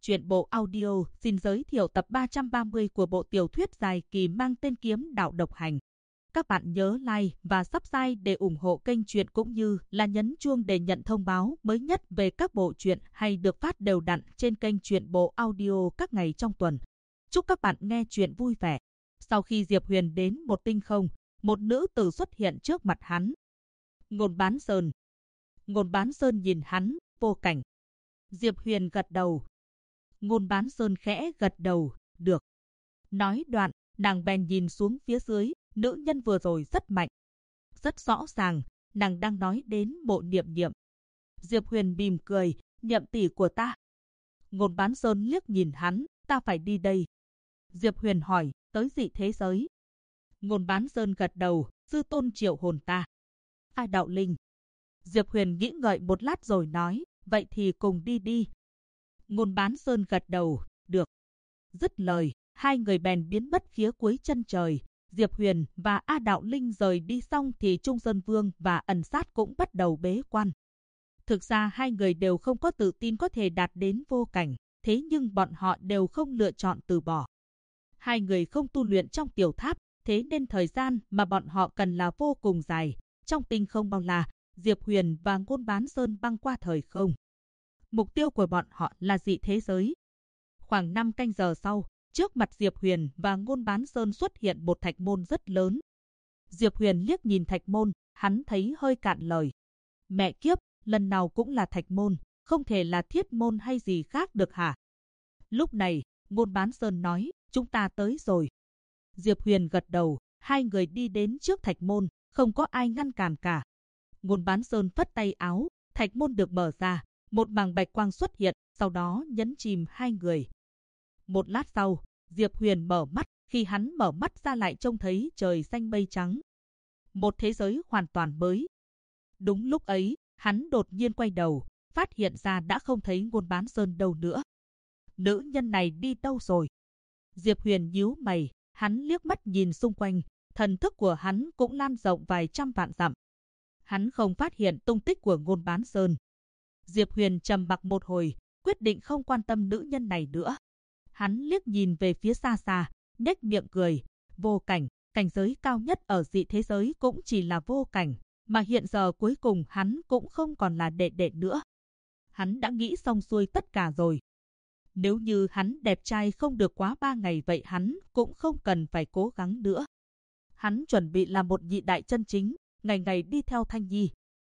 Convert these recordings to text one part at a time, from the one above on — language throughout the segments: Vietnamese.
Truyện bộ audio xin giới thiệu tập 330 của bộ tiểu thuyết dài kỳ mang tên Kiếm Đạo Độc Hành. Các bạn nhớ like và subscribe để ủng hộ kênh truyện cũng như là nhấn chuông để nhận thông báo mới nhất về các bộ truyện hay được phát đều đặn trên kênh truyện bộ audio các ngày trong tuần. Chúc các bạn nghe truyện vui vẻ. Sau khi Diệp Huyền đến một tinh không, một nữ tử xuất hiện trước mặt hắn. Ngôn Bán Sơn. Ngôn Bán Sơn nhìn hắn, Vô Cảnh. Diệp Huyền gật đầu. Ngôn Bán Sơn khẽ gật đầu, được. Nói đoạn, nàng bèn nhìn xuống phía dưới, nữ nhân vừa rồi rất mạnh. Rất rõ ràng, nàng đang nói đến Mộ Niệm Niệm. Diệp Huyền mỉm cười, Niệm tỷ của ta. Ngôn Bán Sơn liếc nhìn hắn, ta phải đi đây. Diệp Huyền hỏi, tới dị thế giới. Ngôn Bán Sơn gật đầu, sư tôn triệu hồn ta. A Đạo Linh. Diệp Huyền nghĩ ngợi một lát rồi nói, vậy thì cùng đi đi. Ngôn Bán Sơn gật đầu, được. Dứt lời, hai người bèn biến mất phía cuối chân trời. Diệp Huyền và A Đạo Linh rời đi xong thì Trung Sơn Vương và Ẩn Sát cũng bắt đầu bế quan. Thực ra hai người đều không có tự tin có thể đạt đến vô cảnh, thế nhưng bọn họ đều không lựa chọn từ bỏ. Hai người không tu luyện trong tiểu tháp, thế nên thời gian mà bọn họ cần là vô cùng dài. Trong tinh không bao la, Diệp Huyền và Ngôn Bán Sơn băng qua thời không. Mục tiêu của bọn họ là dị thế giới. Khoảng 5 canh giờ sau, trước mặt Diệp Huyền và Ngôn Bán Sơn xuất hiện một thạch môn rất lớn. Diệp Huyền liếc nhìn thạch môn, hắn thấy hơi cạn lời. Mẹ kiếp, lần nào cũng là thạch môn, không thể là thiết môn hay gì khác được hả? Lúc này, Ngôn Bán Sơn nói, chúng ta tới rồi. Diệp Huyền gật đầu, hai người đi đến trước thạch môn, không có ai ngăn cản cả. Ngôn Bán Sơn phất tay áo, thạch môn được mở ra, một màng bạch quang xuất hiện, sau đó nhấn chìm hai người. Một lát sau, Diệp Huyền mở mắt, khi hắn mở mắt ra lại trông thấy trời xanh mây trắng. Một thế giới hoàn toàn mới. Đúng lúc ấy, hắn đột nhiên quay đầu, phát hiện ra đã không thấy Ngôn Bán Sơn đâu nữa. Nữ nhân này đi đâu rồi? Diệp Huyền nhíu mày, hắn liếc mắt nhìn xung quanh, thần thức của hắn cũng lan rộng vài trăm vạn dặm. Hắn không phát hiện tung tích của Ngôn Bán Sơn. Diệp Huyền trầm mặc một hồi, quyết định không quan tâm nữ nhân này nữa. Hắn liếc nhìn về phía xa xa, nhếch miệng cười, vô cảnh, cảnh giới cao nhất ở dị thế giới cũng chỉ là vô cảnh, mà hiện giờ cuối cùng hắn cũng không còn là đệ đệ nữa. Hắn đã nghĩ xong xuôi tất cả rồi. Nếu như hắn đẹp trai không được quá 3 ngày vậy hắn cũng không cần phải cố gắng nữa. Hắn chuẩn bị làm một nhị đại chân chính, ngày ngày đi theo Thanh Nhi.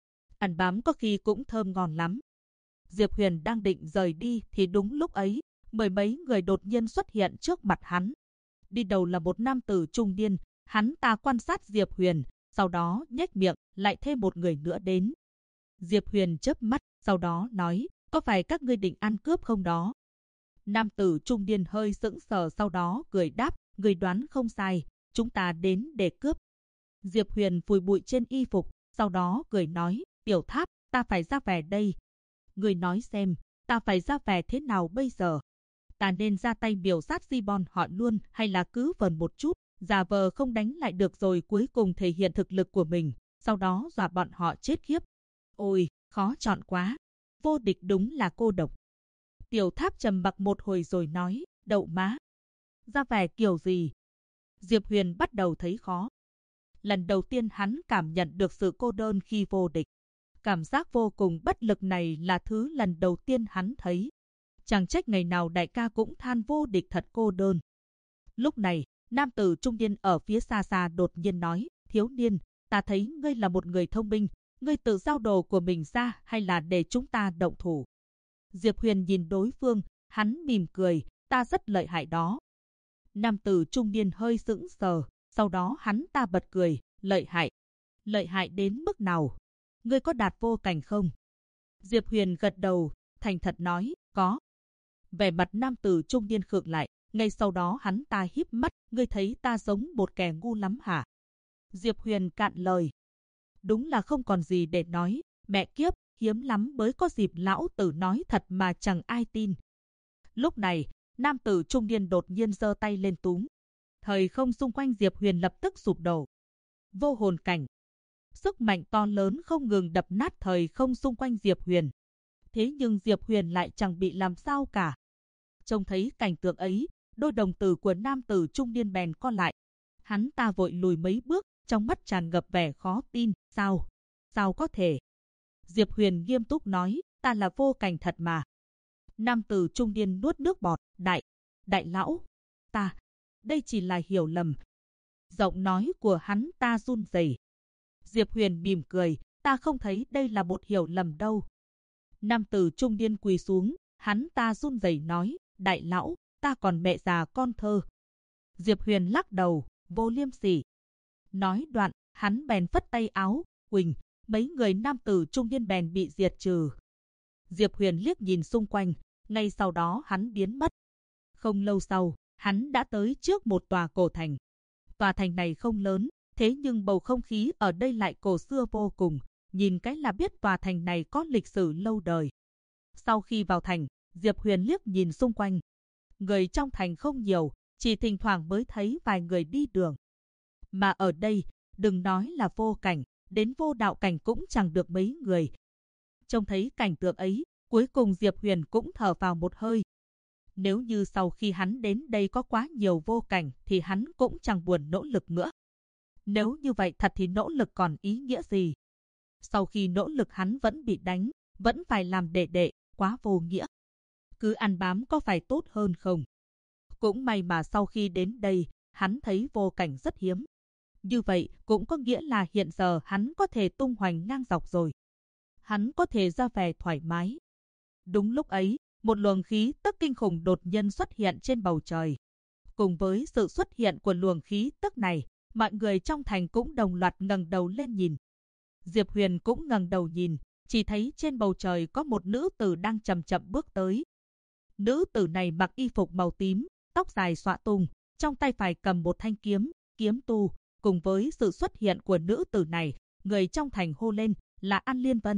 Ăn bám có khi cũng thơm ngon lắm. Diệp Huyền đang định rời đi thì đúng lúc ấy, mười mấy người đột nhiên xuất hiện trước mặt hắn. Đi đầu là một nam tử trung niên, hắn ta quan sát Diệp Huyền, sau đó nhếch miệng, lại thêm một người nữa đến. Diệp Huyền chớp mắt, sau đó nói, có phải các ngươi định ăn cướp không đó? Nam tử trung niên hơi sững sờ sau đó cười đáp, người đoán không sai, chúng ta đến để cướp. Diệp Huyền phủi bụi trên y phục, sau đó cười nói, Tiểu Tháp, ta phải ra vẻ đây. Người nói xem, ta phải ra vẻ thế nào bây giờ? Ta nên ra tay miểu sát Gibbon họ luôn hay là cứ vần một chút, giả vờ không đánh lại được rồi cuối cùng thể hiện thực lực của mình, sau đó dọa bọn họ chết khiếp. Ôi, khó chọn quá. Vô địch đúng là cô độc. Tiểu Tháp trầm mặc một hồi rồi nói, đậu má. Ra vẻ kiểu gì? Diệp Huyền bắt đầu thấy khó. Lần đầu tiên hắn cảm nhận được sự cô đơn khi vô địch. Cảm giác vô cùng bất lực này là thứ lần đầu tiên hắn thấy. Chẳng trách ngày nào đại ca cũng than vô địch thật cô đơn. Lúc này, nam tử trung niên ở phía xa xa đột nhiên nói, thiếu niên, ta thấy ngươi là một người thông minh, ngươi tự giao đồ của mình ra hay là để chúng ta động thủ? Diệp Huyền nhìn đối phương, hắn mỉm cười, ta rất lợi hại đó. Nam tử trung niên hơi sững sờ, sau đó hắn ta bật cười, lợi hại. Lợi hại đến mức nào? Ngươi có đạt vô cảnh không? Diệp Huyền gật đầu, thành thật nói, có. Vẻ mặt nam tử trung niên khựng lại, ngay sau đó hắn ta híp mắt, ngươi thấy ta giống một kẻ ngu lắm hả? Diệp Huyền cạn lời. Đúng là không còn gì để nói, mẹ kiếp, hiếm lắm mới có dịp lão tử nói thật mà chẳng ai tin. Lúc này, nam tử trung niên đột nhiên giơ tay lên túm. Thời không xung quanh Diệp Huyền lập tức sụp đổ. Vô hồn cảnh. Sức mạnh to lớn không ngừng đập nát thời không xung quanh Diệp Huyền. Thế nhưng Diệp Huyền lại chẳng bị làm sao cả. Trông thấy cảnh tượng ấy, đôi đồng tử của nam tử trung niên bèn co lại. Hắn ta vội lùi mấy bước, trong mắt tràn ngập vẻ khó tin. Sao? Sao có thể? Diệp Huyền nghiêm túc nói, ta là Vô Cảnh thật mà. Nam tử trung niên nuốt nước bọt, đại lão, đây chỉ là hiểu lầm. Giọng nói của hắn ta run rẩy. Diệp Huyền mỉm cười, ta không thấy đây là một hiểu lầm đâu. Nam tử trung niên quỳ xuống, hắn ta run rẩy nói, đại lão, ta còn mẹ già con thơ. Diệp Huyền lắc đầu, vô liêm sỉ. Nói đoạn, hắn bèn phất tay áo, huỳnh, mấy người nam tử trung niên bèn bị diệt trừ. Diệp Huyền liếc nhìn xung quanh, ngay sau đó hắn biến mất. Không lâu sau, hắn đã tới trước một tòa cổ thành. Tòa thành này không lớn, thế nhưng bầu không khí ở đây lại cổ xưa vô cùng, nhìn cái là biết tòa thành này có lịch sử lâu đời. Sau khi vào thành, Diệp Huyền liếc nhìn xung quanh. Người trong thành không nhiều, chỉ thỉnh thoảng mới thấy vài người đi đường. Mà ở đây, đừng nói là Vô Cảnh, đến Vô Đạo Cảnh cũng chẳng được mấy người. Trông thấy cảnh tượng ấy, cuối cùng Diệp Huyền cũng thở vào một hơi. Nếu như sau khi hắn đến đây có quá nhiều vô cảnh thì hắn cũng chẳng buồn nỗ lực nữa. Nếu như vậy thật thì nỗ lực còn ý nghĩa gì? Sau khi nỗ lực hắn vẫn bị đánh, vẫn phải làm đệ, quá vô nghĩa. Cứ ăn bám có phải tốt hơn không? Cũng may mà sau khi đến đây, hắn thấy vô cảnh rất hiếm. Như vậy cũng có nghĩa là hiện giờ hắn có thể tung hoành ngang dọc rồi. Hắn có thể ra vẻ thoải mái. Đúng lúc ấy, một luồng khí tức kinh khủng đột nhiên xuất hiện trên bầu trời. Cùng với sự xuất hiện của luồng khí tức này, mọi người trong thành cũng đồng loạt ngẩng đầu lên nhìn. Diệp Huyền cũng ngẩng đầu nhìn, chỉ thấy trên bầu trời có một nữ tử đang chậm chậm bước tới. Nữ tử này mặc y phục màu tím, tóc dài xõa tung, trong tay phải cầm một thanh kiếm, kiếm tu. Cùng với sự xuất hiện của nữ tử này, người trong thành hô lên là An Liên Vân.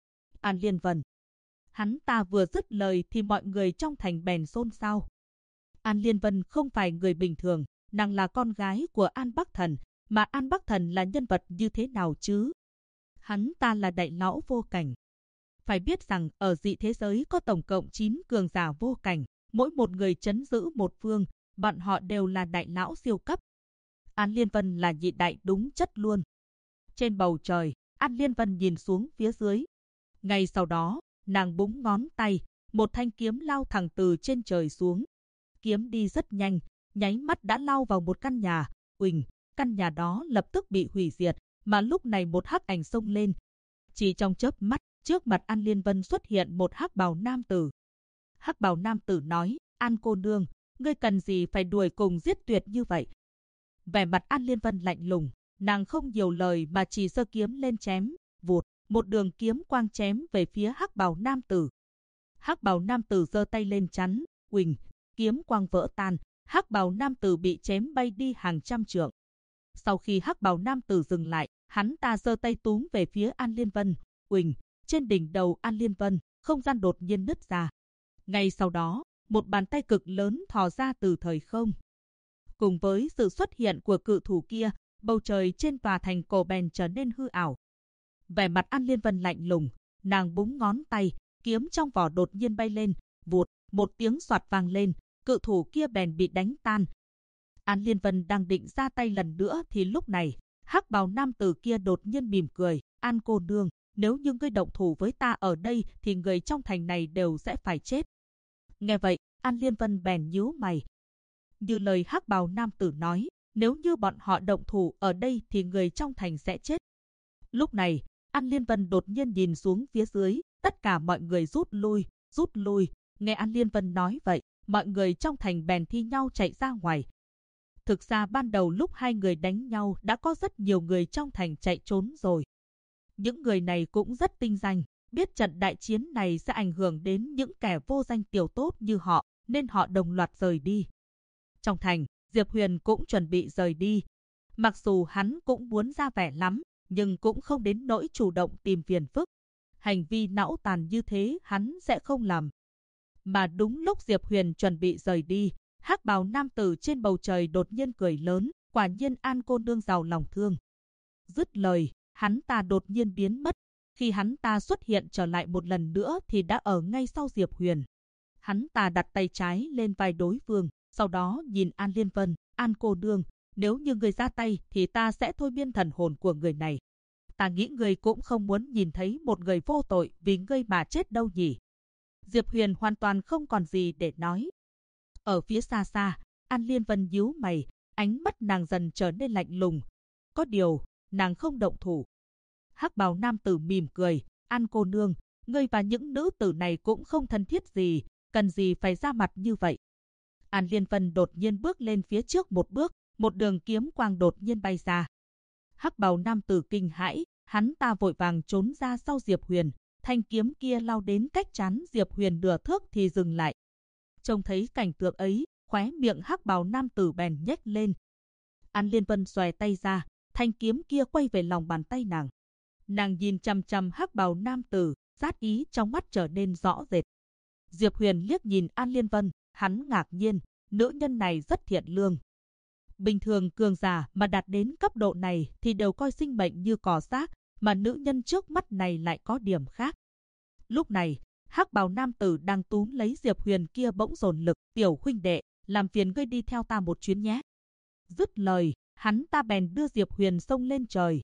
An Liên Vân. Hắn ta vừa dứt lời thì mọi người trong thành bèn xôn xao. An Liên Vân không phải người bình thường, nàng là con gái của An Bắc Thần, mà An Bắc Thần là nhân vật như thế nào chứ? Hắn ta là đại lão vô cảnh. Phải biết rằng ở dị thế giới có tổng cộng 9 cường giả vô cảnh, mỗi một người trấn giữ một phương, bọn họ đều là đại lão siêu cấp. An Liên Vân là nhị đại đúng chất luôn. Trên bầu trời, An Liên Vân nhìn xuống phía dưới. Ngay sau đó, nàng búng ngón tay, một thanh kiếm lao thẳng từ trên trời xuống. Kiếm đi rất nhanh, nháy mắt đã lao vào một căn nhà. Uỳnh, căn nhà đó lập tức bị hủy diệt, mà lúc này một hắc ảnh xông lên. Chỉ trong chớp mắt, trước mặt An Liên Vân xuất hiện một hắc bào nam tử. Hắc bào nam tử nói, An cô nương, ngươi cần gì phải đuổi cùng giết tuyệt như vậy? Vẻ mặt An Liên Vân lạnh lùng, nàng không nhiều lời mà chỉ giơ kiếm lên chém, vụt, một đường kiếm quang chém về phía hắc bào nam tử. Hắc bào nam tử giơ tay lên chắn, uỳnh, kiếm quang vỡ tan, hắc bào nam tử bị chém bay đi hàng trăm trượng. Sau khi hắc bào nam tử dừng lại, hắn ta giơ tay túm về phía An Liên Vân, uỳnh, trên đỉnh đầu An Liên Vân, không gian đột nhiên nứt ra. Ngay sau đó, một bàn tay cực lớn thò ra từ thời không. Cùng với sự xuất hiện của cự thủ kia, bầu trời trên tòa thành cổ bèn trở nên hư ảo. Vẻ mặt An Liên Vân lạnh lùng, nàng búng ngón tay, kiếm trong vỏ đột nhiên bay lên, vụt, một tiếng xoạt vang lên, cự thủ kia bèn bị đánh tan. An Liên Vân đang định ra tay lần nữa thì lúc này, hắc bào nam tử kia đột nhiên mỉm cười, An cô nương, nếu như ngươi động thủ với ta ở đây thì người trong thành này đều sẽ phải chết. Nghe vậy, An Liên Vân bèn nhíu mày. Như lời hắc bào nam tử nói, nếu như bọn họ động thủ ở đây thì người trong thành sẽ chết. Lúc này, An Liên Vân đột nhiên nhìn xuống phía dưới, tất cả mọi người rút lui. Nghe An Liên Vân nói vậy, mọi người trong thành bèn thi nhau chạy ra ngoài. Thực ra ban đầu lúc hai người đánh nhau đã có rất nhiều người trong thành chạy trốn rồi. Những người này cũng rất tinh danh, biết trận đại chiến này sẽ ảnh hưởng đến những kẻ vô danh tiểu tốt như họ, nên họ đồng loạt rời đi. Trong thành, Diệp Huyền cũng chuẩn bị rời đi. Mặc dù hắn cũng muốn ra vẻ lắm, nhưng cũng không đến nỗi chủ động tìm phiền phức. Hành vi não tàn như thế hắn sẽ không làm. Mà đúng lúc Diệp Huyền chuẩn bị rời đi, hắc bào nam tử trên bầu trời đột nhiên cười lớn, quả nhiên An cô nương giàu lòng thương. Dứt lời, hắn ta đột nhiên biến mất. Khi hắn ta xuất hiện trở lại một lần nữa thì đã ở ngay sau Diệp Huyền. Hắn ta đặt tay trái lên vai đối phương, sau đó nhìn An Liên Vân, An cô nương, nếu như người ra tay thì ta sẽ thôi miên thần hồn của người này. Ta nghĩ người cũng không muốn nhìn thấy một người vô tội vì ngươi mà chết đâu nhỉ. Diệp Huyền hoàn toàn không còn gì để nói. Ở phía xa xa, An Liên Vân nhíu mày, ánh mắt nàng dần trở nên lạnh lùng. Có điều, nàng không động thủ. Hắc bào nam tử mỉm cười, An cô nương, ngươi và những nữ tử này cũng không thân thiết gì, cần gì phải ra mặt như vậy. An Liên Vân đột nhiên bước lên phía trước một bước, một đường kiếm quang đột nhiên bay ra. Hắc bào nam tử kinh hãi, hắn ta vội vàng trốn ra sau Diệp Huyền, thanh kiếm kia lao đến cách chắn Diệp Huyền nửa thước thì dừng lại. Trông thấy cảnh tượng ấy, khóe miệng hắc bào nam tử bèn nhếch lên. An Liên Vân xòe tay ra, thanh kiếm kia quay về lòng bàn tay nàng. Nàng nhìn chằm chằm hắc bào nam tử, sát ý trong mắt trở nên rõ rệt. Diệp Huyền liếc nhìn An Liên Vân, hắn ngạc nhiên, nữ nhân này rất thiện lương. Bình thường cường giả mà đạt đến cấp độ này thì đều coi sinh mệnh như cỏ rác, mà nữ nhân trước mắt này lại có điểm khác. Lúc này, hắc bào nam tử đang túm lấy Diệp Huyền kia bỗng dồn lực, tiểu huynh đệ, làm phiền ngươi đi theo ta một chuyến nhé. Dứt lời, hắn ta bèn đưa Diệp Huyền xông lên trời.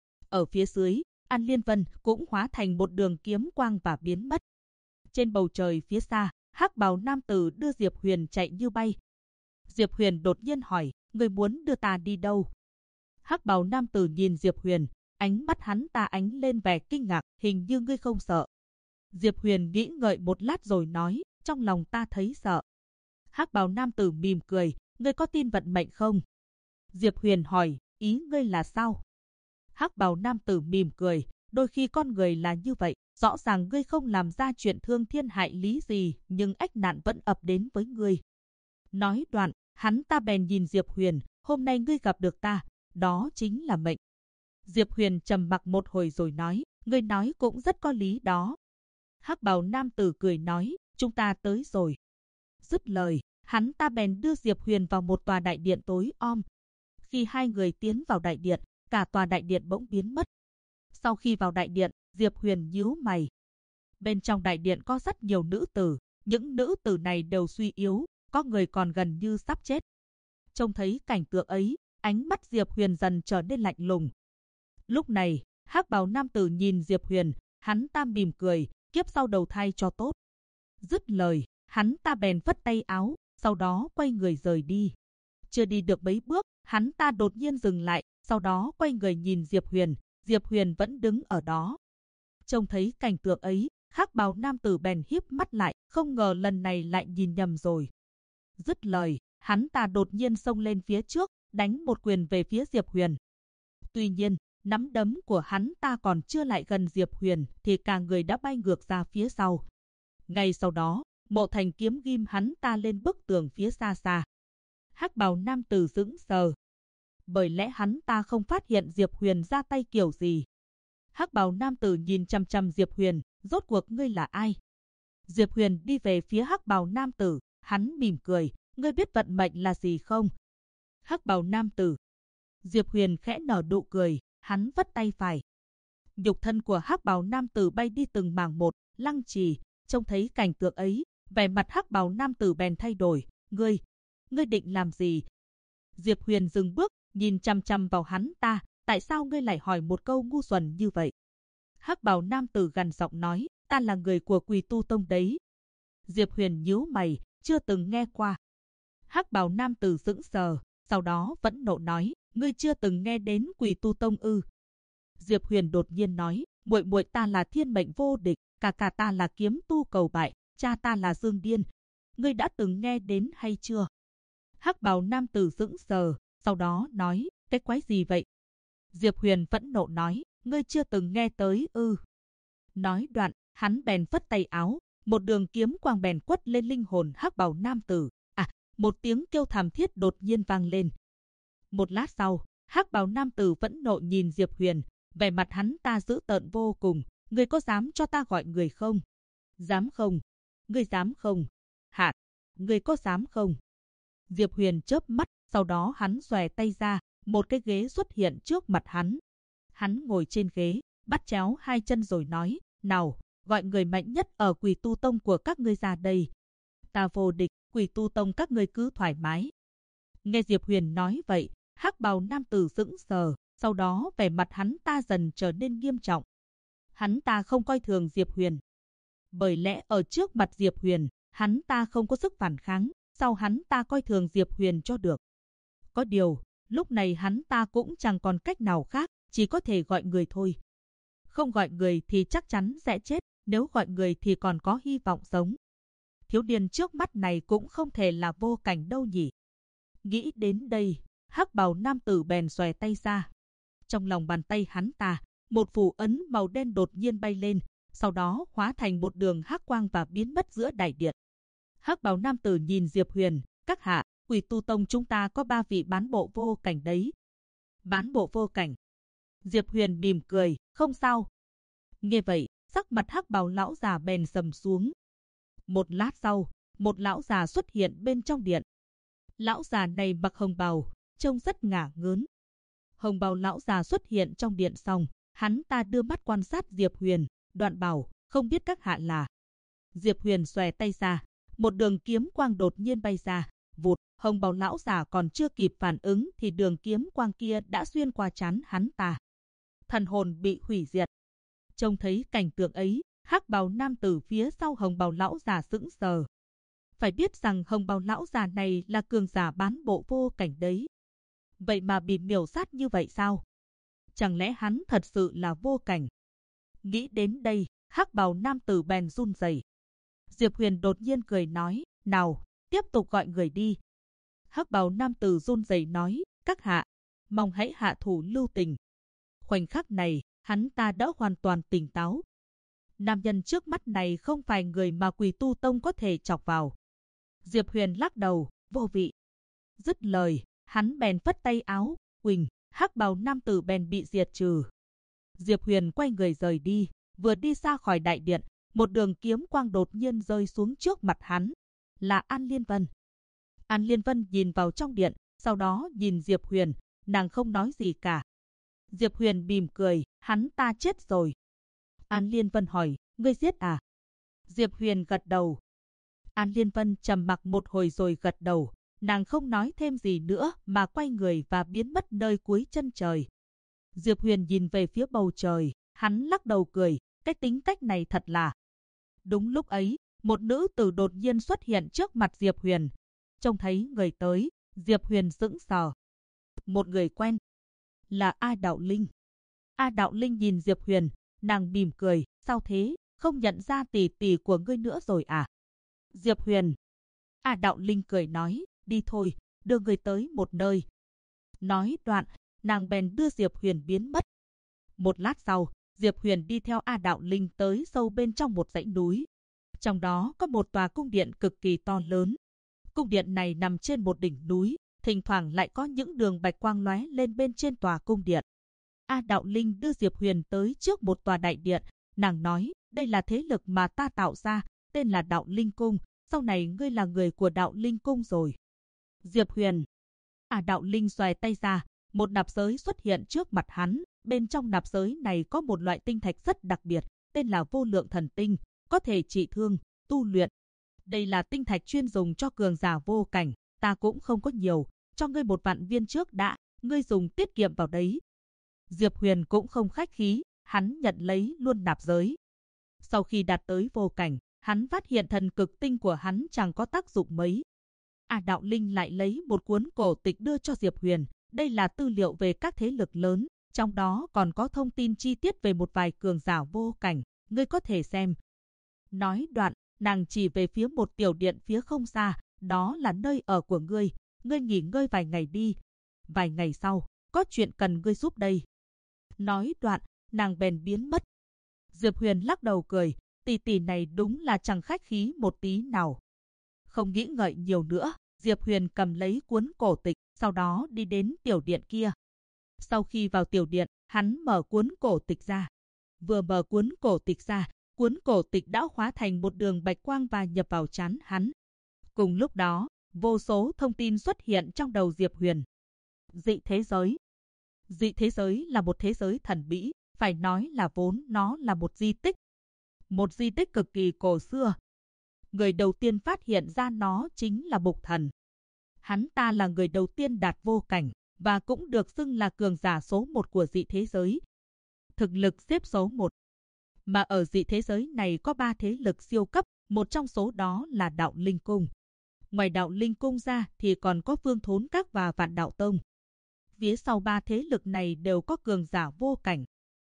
Ở phía dưới, An Liên Vân cũng hóa thành một đường kiếm quang và biến mất. Trên bầu trời phía xa, hắc bào nam tử đưa Diệp Huyền chạy như bay. Diệp Huyền đột nhiên hỏi, ngươi muốn đưa ta đi đâu? Hắc bào nam tử nhìn Diệp Huyền, ánh mắt hắn ta ánh lên vẻ kinh ngạc, hình như ngươi không sợ. Diệp Huyền nghĩ ngợi một lát rồi nói, trong lòng ta thấy sợ. Hắc bào nam tử mỉm cười, ngươi có tin vận mệnh không? Diệp Huyền hỏi, ý ngươi là sao? Hắc bào nam tử mỉm cười, đôi khi con người là như vậy, rõ ràng ngươi không làm ra chuyện thương thiên hại lý gì, nhưng ách nạn vẫn ập đến với ngươi. Nói đoạn, hắn ta bèn nhìn Diệp Huyền, hôm nay ngươi gặp được ta, đó chính là mệnh. Diệp Huyền trầm mặc một hồi rồi nói, ngươi nói cũng rất có lý đó. Hắc bào nam tử cười nói, chúng ta tới rồi. Dứt lời, hắn ta bèn đưa Diệp Huyền vào một tòa đại điện tối om. Khi hai người tiến vào đại điện, cả tòa đại điện bỗng biến mất. Sau khi vào đại điện, Diệp Huyền nhíu mày. Bên trong đại điện có rất nhiều nữ tử, những nữ tử này đều suy yếu, có người còn gần như sắp chết. Trông thấy cảnh tượng ấy, ánh mắt Diệp Huyền dần trở nên lạnh lùng. Lúc này, hắc bào nam tử nhìn Diệp Huyền, hắn ta mỉm cười, kiếp sau đầu thai cho tốt. Dứt lời, hắn ta bèn phất tay áo, sau đó quay người rời đi. Chưa đi được mấy bước, hắn ta đột nhiên dừng lại, sau đó quay người nhìn Diệp Huyền, Diệp Huyền vẫn đứng ở đó. Trông thấy cảnh tượng ấy, hắc bào nam tử bèn híp mắt lại, không ngờ lần này lại nhìn nhầm rồi. Dứt lời, hắn ta đột nhiên xông lên phía trước, đánh một quyền về phía Diệp Huyền. Tuy nhiên, nắm đấm của hắn ta còn chưa lại gần Diệp Huyền thì cả người đã bay ngược ra phía sau. Ngay sau đó, Mộ Thành kiếm ghim hắn ta lên bức tường phía xa xa. Hắc bào nam tử sững sờ. Bởi lẽ hắn ta không phát hiện Diệp Huyền ra tay kiểu gì. Hắc bào nam tử nhìn chằm chằm Diệp Huyền, rốt cuộc ngươi là ai? Diệp Huyền đi về phía hắc bào nam tử, hắn mỉm cười, ngươi biết vận mệnh là gì không? Hắc bào nam tử. Diệp Huyền khẽ nở nụ cười, hắn vất tay phải. Nhục thân của hắc bào nam tử bay đi từng mảng một, Lăng Trì, trông thấy cảnh tượng ấy, vẻ mặt hắc bào nam tử bèn thay đổi, ngươi định làm gì? Diệp Huyền dừng bước, nhìn chằm chằm vào hắn ta, tại sao ngươi lại hỏi một câu ngu xuẩn như vậy? Hắc bào nam tử gằn giọng nói, ta là người của Quỳ Tu Tông đấy. Diệp Huyền nhíu mày, chưa từng nghe qua. Hắc bào nam tử sững sờ, sau đó vẫn nộ nói, ngươi chưa từng nghe đến Quỳ Tu Tông ư? Diệp Huyền đột nhiên nói, muội muội ta là thiên mệnh vô địch, cả ta là kiếm tu cầu bại, cha ta là Dương Điên. Ngươi đã từng nghe đến hay chưa? Hắc bào nam tử sững sờ, sau đó nói, cái quái gì vậy? Diệp Huyền vẫn nộ nói, ngươi chưa từng nghe tới ư? Nói đoạn, hắn bèn phất tay áo, một đường kiếm quang bèn quất lên linh hồn hắc bào nam tử. Một tiếng kêu thảm thiết đột nhiên vang lên. Một lát sau, hắc bào nam tử vẫn nộ nhìn Diệp Huyền, vẻ mặt hắn ta dữ tợn vô cùng. Ngươi có dám cho ta gọi người không? Dám không? Ngươi dám không? Hạ, ngươi có dám không? Diệp Huyền chớp mắt, sau đó hắn xòe tay ra, một cái ghế xuất hiện trước mặt hắn. Hắn ngồi trên ghế, bắt chéo hai chân rồi nói, nào, gọi người mạnh nhất ở Quỳ Tu Tông của các ngươi ra đây. Ta vô địch, Quỷ Tu Tông các ngươi cứ thoải mái. Nghe Diệp Huyền nói vậy, hắc bào nam tử sững sờ, sau đó vẻ mặt hắn ta dần trở nên nghiêm trọng. Hắn ta không coi thường Diệp Huyền. Bởi lẽ ở trước mặt Diệp Huyền, hắn ta không có sức phản kháng, sao hắn ta coi thường Diệp Huyền cho được. Có điều, lúc này hắn ta cũng chẳng còn cách nào khác, chỉ có thể gọi người thôi. Không gọi người thì chắc chắn sẽ chết, nếu gọi người thì còn có hy vọng sống. Thiếu niên trước mắt này cũng không thể là Vô Cảnh đâu nhỉ. Nghĩ đến đây, hắc bào nam tử bèn xòe tay ra. Trong lòng bàn tay hắn ta, một phù ấn màu đen đột nhiên bay lên, sau đó hóa thành một đường hắc quang và biến mất giữa đại điện. Hắc bào nam tử nhìn Diệp Huyền, các hạ, Quỷ Tu Tông chúng ta có 3 vị bán bộ vô cảnh đấy. Bán bộ vô cảnh. Diệp Huyền mỉm cười, không sao. Nghe vậy, sắc mặt hắc bào lão già bèn sầm xuống. Một lát sau, một lão già xuất hiện bên trong điện. Lão già này mặc hồng bào, trông rất ngả ngớn. Hồng bào lão già xuất hiện trong điện xong, hắn ta đưa mắt quan sát Diệp Huyền, đoạn bảo, không biết các hạ là. Diệp Huyền xòe tay ra, một đường kiếm quang đột nhiên bay ra, vụt, hồng bào lão già còn chưa kịp phản ứng thì đường kiếm quang kia đã xuyên qua trán hắn ta. Thần hồn bị hủy diệt. Trông thấy cảnh tượng ấy, hắc bào nam tử phía sau hồng bào lão già sững sờ. Phải biết rằng hồng bào lão già này là cường giả bán bộ vô cảnh đấy. Vậy mà bị miểu sát như vậy sao? Chẳng lẽ hắn thật sự là vô cảnh? Nghĩ đến đây, hắc bào nam tử bèn run rẩy. Diệp Huyền đột nhiên cười nói, nào, tiếp tục gọi người đi. Hắc bào nam tử run rẩy nói, các hạ, mong hãy hạ thủ lưu tình. Khoảnh khắc này, hắn ta đã hoàn toàn tỉnh táo. Nam nhân trước mắt này không phải người mà Quỷ Tu Tông có thể chọc vào. Diệp Huyền lắc đầu, vô vị. Dứt lời, hắn bèn phất tay áo, huỳnh, hắc bào nam tử bèn bị diệt trừ. Diệp Huyền quay người rời đi, vừa đi ra khỏi đại điện, một đường kiếm quang đột nhiên rơi xuống trước mặt hắn. Là An Liên Vân. An Liên Vân nhìn vào trong điện, sau đó nhìn Diệp Huyền, nàng không nói gì cả. Diệp Huyền mỉm cười, hắn ta chết rồi. An Liên Vân hỏi, ngươi giết à? Diệp Huyền gật đầu. An Liên Vân trầm mặc một hồi rồi gật đầu, nàng không nói thêm gì nữa mà quay người và biến mất nơi cuối chân trời. Diệp Huyền nhìn về phía bầu trời, hắn lắc đầu cười, cái tính cách này thật là. Đúng lúc ấy, một nữ tử đột nhiên xuất hiện trước mặt Diệp Huyền. Trông thấy người tới, Diệp Huyền sững sờ. Một người quen. Là A Đạo Linh. A Đạo Linh nhìn Diệp Huyền, nàng mỉm cười, sao thế, không nhận ra tỷ tỷ của ngươi nữa rồi à? Diệp Huyền. A Đạo Linh cười nói, đi thôi, đưa người tới một nơi. Nói đoạn, nàng bèn đưa Diệp Huyền biến mất. Một lát sau, Diệp Huyền đi theo A Đạo Linh tới sâu bên trong một dãy núi. Trong đó có một tòa cung điện cực kỳ to lớn. Cung điện này nằm trên một đỉnh núi, thỉnh thoảng lại có những đường bạch quang lóe lên bên trên tòa cung điện. A Đạo Linh đưa Diệp Huyền tới trước một tòa đại điện, nàng nói, đây là thế lực mà ta tạo ra, tên là Đạo Linh Cung, sau này ngươi là người của Đạo Linh Cung rồi. Diệp Huyền. A Đạo Linh xoay tay ra, một nạp giới xuất hiện trước mặt hắn, bên trong nạp giới này có một loại tinh thạch rất đặc biệt, tên là Vô Lượng Thần Tinh, có thể trị thương, tu luyện. Đây là tinh thạch chuyên dùng cho cường giả vô cảnh, ta cũng không có nhiều, cho ngươi 1 vạn viên trước đã, ngươi dùng tiết kiệm vào đấy. Diệp Huyền cũng không khách khí, hắn nhận lấy luôn nạp giới. Sau khi đạt tới vô cảnh, hắn phát hiện thần cực tinh của hắn chẳng có tác dụng mấy. A Đạo Linh lại lấy một cuốn cổ tịch đưa cho Diệp Huyền, đây là tư liệu về các thế lực lớn, trong đó còn có thông tin chi tiết về một vài cường giả vô cảnh, ngươi có thể xem. Nói đoạn, nàng chỉ về phía một tiểu điện phía không xa, đó là nơi ở của ngươi, ngươi nghỉ ngơi vài ngày đi. Vài ngày sau, có chuyện cần ngươi giúp đây. Nói đoạn, nàng bèn biến mất. Diệp Huyền lắc đầu cười, tỷ tỷ này đúng là chẳng khách khí một tí nào. Không nghĩ ngợi nhiều nữa, Diệp Huyền cầm lấy cuốn cổ tịch, sau đó đi đến tiểu điện kia. Sau khi vào tiểu điện, hắn mở cuốn cổ tịch ra. Vừa mở cuốn cổ tịch ra, cuốn cổ tịch đã hóa thành một đường bạch quang và nhập vào trán hắn. Cùng lúc đó, vô số thông tin xuất hiện trong đầu Diệp Huyền. Dị thế giới. Dị thế giới là một thế giới thần bí, phải nói là vốn nó là một di tích. Một di tích cực kỳ cổ xưa. người đầu tiên phát hiện ra nó chính là Mục Thần. Hắn ta là người đầu tiên đạt vô cảnh, và cũng được xưng là cường giả số 1 của dị thế giới. Thực lực xếp số 1. Mà ở dị thế giới này có 3 thế lực siêu cấp, một trong số đó là Đạo Linh Cung. Ngoài Đạo Linh Cung ra thì còn có Phương Thốn Các và Vạn Đạo Tông. Phía sau 3 thế lực này đều có cường giả vô cảnh.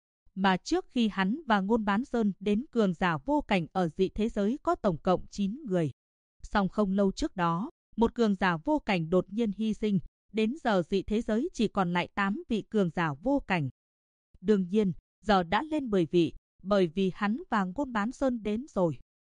Mà trước khi hắn và Ngôn Bán Sơn đến, cường giả vô cảnh ở dị thế giới có tổng cộng 9 người. Song không lâu trước đó, một cường giả vô cảnh đột nhiên hy sinh, đến giờ dị thế giới chỉ còn lại 8 vị cường giả vô cảnh. Đương nhiên, giờ đã lên 10 vị, bởi vì hắn và Ngôn Bán Sơn đến rồi.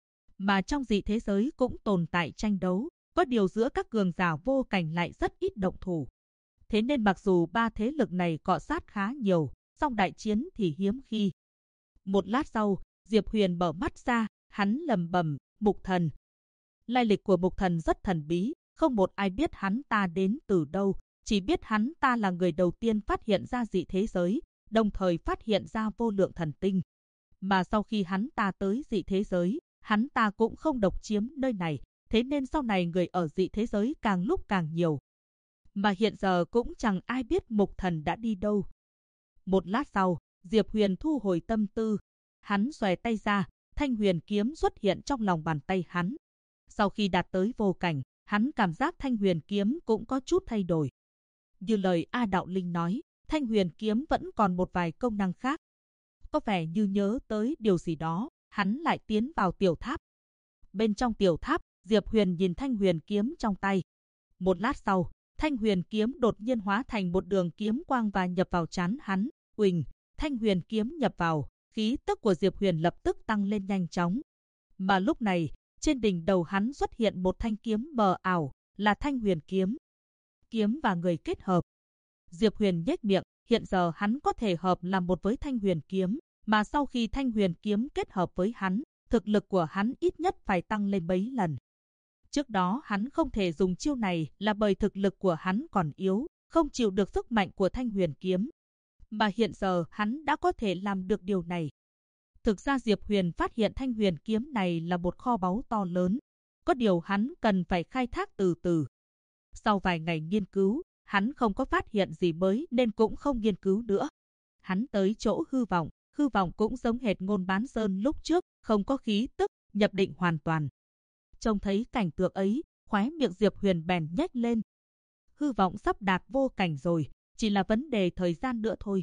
Mà trong dị thế giới cũng tồn tại tranh đấu, có điều giữa các cường giả vô cảnh lại rất ít động thủ. Thế nên mặc dù 3 thế lực này cọ sát khá nhiều, song đại chiến thì hiếm khi. Một lát sau, Diệp Huyền mở mắt ra, hắn lẩm bẩm, Mục Thần. Lai lịch của Mục Thần rất thần bí, không một ai biết hắn ta đến từ đâu, chỉ biết hắn ta là người đầu tiên phát hiện ra dị thế giới, đồng thời phát hiện ra vô lượng thần tinh. Mà sau khi hắn ta tới dị thế giới, hắn ta cũng không độc chiếm nơi này, thế nên sau này người ở dị thế giới càng lúc càng nhiều. Mà hiện giờ cũng chẳng ai biết Mục Thần đã đi đâu. Một lát sau, Diệp Huyền thu hồi tâm tư. Hắn xòe tay ra, thanh huyền kiếm xuất hiện trong lòng bàn tay hắn. Sau khi đạt tới vô cảnh, hắn cảm giác thanh huyền kiếm cũng có chút thay đổi. Như lời A Đạo Linh nói, thanh huyền kiếm vẫn còn một vài công năng khác. Có vẻ như nhớ tới điều gì đó, hắn lại tiến vào tiểu tháp. Bên trong tiểu tháp, Diệp Huyền nhìn thanh huyền kiếm trong tay. Một lát sau, thanh huyền kiếm đột nhiên hóa thành một đường kiếm quang và nhập vào trán hắn. Uỳnh, thanh huyền kiếm nhập vào, khí tức của Diệp Huyền lập tức tăng lên nhanh chóng. Mà lúc này, trên đỉnh đầu hắn xuất hiện một thanh kiếm mờ ảo, là thanh huyền kiếm. Kiếm và người kết hợp. Diệp Huyền nhếch miệng, hiện giờ hắn có thể hợp làm một với thanh huyền kiếm, mà sau khi thanh huyền kiếm kết hợp với hắn, thực lực của hắn ít nhất phải tăng lên mấy lần. Trước đó hắn không thể dùng chiêu này là bởi thực lực của hắn còn yếu, không chịu được sức mạnh của thanh huyền kiếm. Mà hiện giờ hắn đã có thể làm được điều này. Thực ra Diệp Huyền phát hiện thanh huyền kiếm này là một kho báu to lớn. Có điều hắn cần phải khai thác từ từ. Sau vài ngày nghiên cứu, hắn không có phát hiện gì mới nên cũng không nghiên cứu nữa. Hắn tới chỗ hư vọng cũng giống hệt Ngôn Bán Sơn lúc trước, không có khí tức, nhập định hoàn toàn. Trông thấy cảnh tượng ấy, khóe miệng Diệp Huyền bèn nhếch lên. Hư vọng sắp đạt vô cảnh rồi, chỉ là vấn đề thời gian nữa thôi.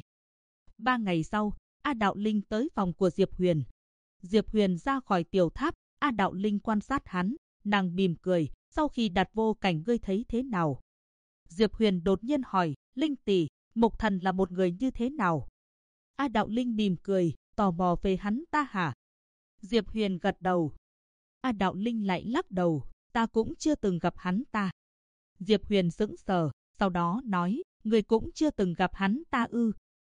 3 ngày sau, A Đạo Linh tới phòng của Diệp Huyền. Diệp Huyền ra khỏi tiểu tháp, A Đạo Linh quan sát hắn, nàng mỉm cười, sau khi đạt vô cảnh ngươi thấy thế nào? Diệp Huyền đột nhiên hỏi, Linh tỷ, Mục Thần là một người như thế nào? A Đạo Linh mỉm cười, tò mò về hắn ta hả? Diệp Huyền gật đầu. A Đạo Linh lại lắc đầu, ta cũng chưa từng gặp hắn ta. Diệp Huyền sững sờ, sau đó nói, người cũng chưa từng gặp hắn ta ư?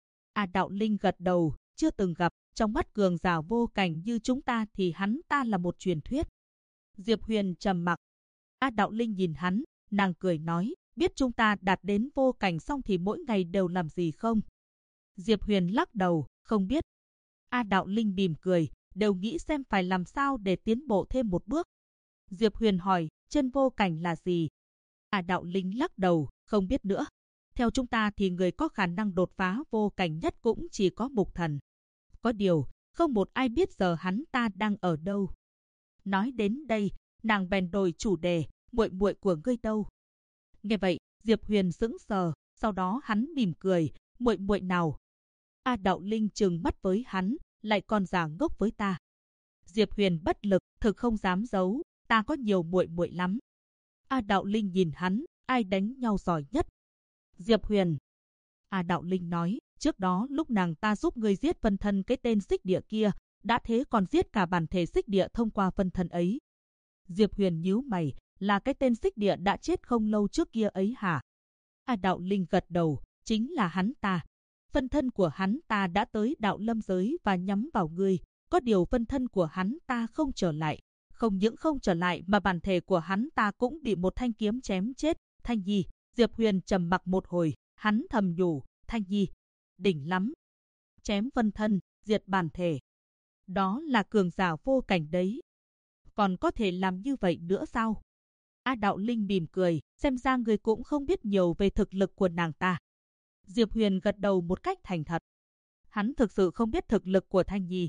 A Đạo Linh gật đầu, chưa từng gặp, trong mắt cường giả vô cảnh như chúng ta thì hắn ta là một truyền thuyết. Diệp Huyền trầm mặc. A Đạo Linh nhìn hắn, nàng cười nói, biết chúng ta đạt đến vô cảnh xong thì mỗi ngày đều làm gì không? Diệp Huyền lắc đầu, không biết. A Đạo Linh mỉm cười, đều nghĩ xem phải làm sao để tiến bộ thêm một bước. Diệp Huyền hỏi, chân vô cảnh là gì? A Đạo Linh lắc đầu, không biết nữa. Theo chúng ta thì người có khả năng đột phá vô cảnh nhất cũng chỉ có Mục Thần. Có điều, không một ai biết giờ hắn ta đang ở đâu. Nói đến đây, nàng bèn đổi chủ đề, muội muội của ngươi đâu? Nghe vậy, Diệp Huyền sững sờ, sau đó hắn mỉm cười, muội muội nào? A Đạo Linh trừng mắt với hắn, lại còn giả ngốc với ta. Diệp Huyền bất lực, thực không dám giấu, ta có nhiều muội muội lắm. A Đạo Linh nhìn hắn, ai đánh nhau giỏi nhất? Diệp Huyền. A Đạo Linh nói, trước đó lúc nàng ta giúp ngươi giết phân thân cái tên xích địa kia, đã thế còn giết cả bản thể xích địa thông qua phân thân ấy. Diệp Huyền nhíu mày, là cái tên xích địa đã chết không lâu trước kia ấy hả? A Đạo Linh gật đầu, chính là hắn ta. Phân thân của hắn ta đã tới đạo lâm giới và nhắm vào ngươi, có điều phân thân của hắn ta không trở lại. Không những không trở lại mà bản thể của hắn ta cũng bị một thanh kiếm chém chết. Thanh Nhi. Diệp Huyền trầm mặc một hồi, hắn thầm nhủ, Thanh Nhi, đỉnh lắm. Chém phân thân, diệt bản thể. Đó là cường giả vô cảnh đấy. Còn có thể làm như vậy nữa sao? A Đạo Linh mỉm cười, xem ra người cũng không biết nhiều về thực lực của nàng ta. Diệp Huyền gật đầu một cách thành thật. Hắn thực sự không biết thực lực của Thanh Nhi.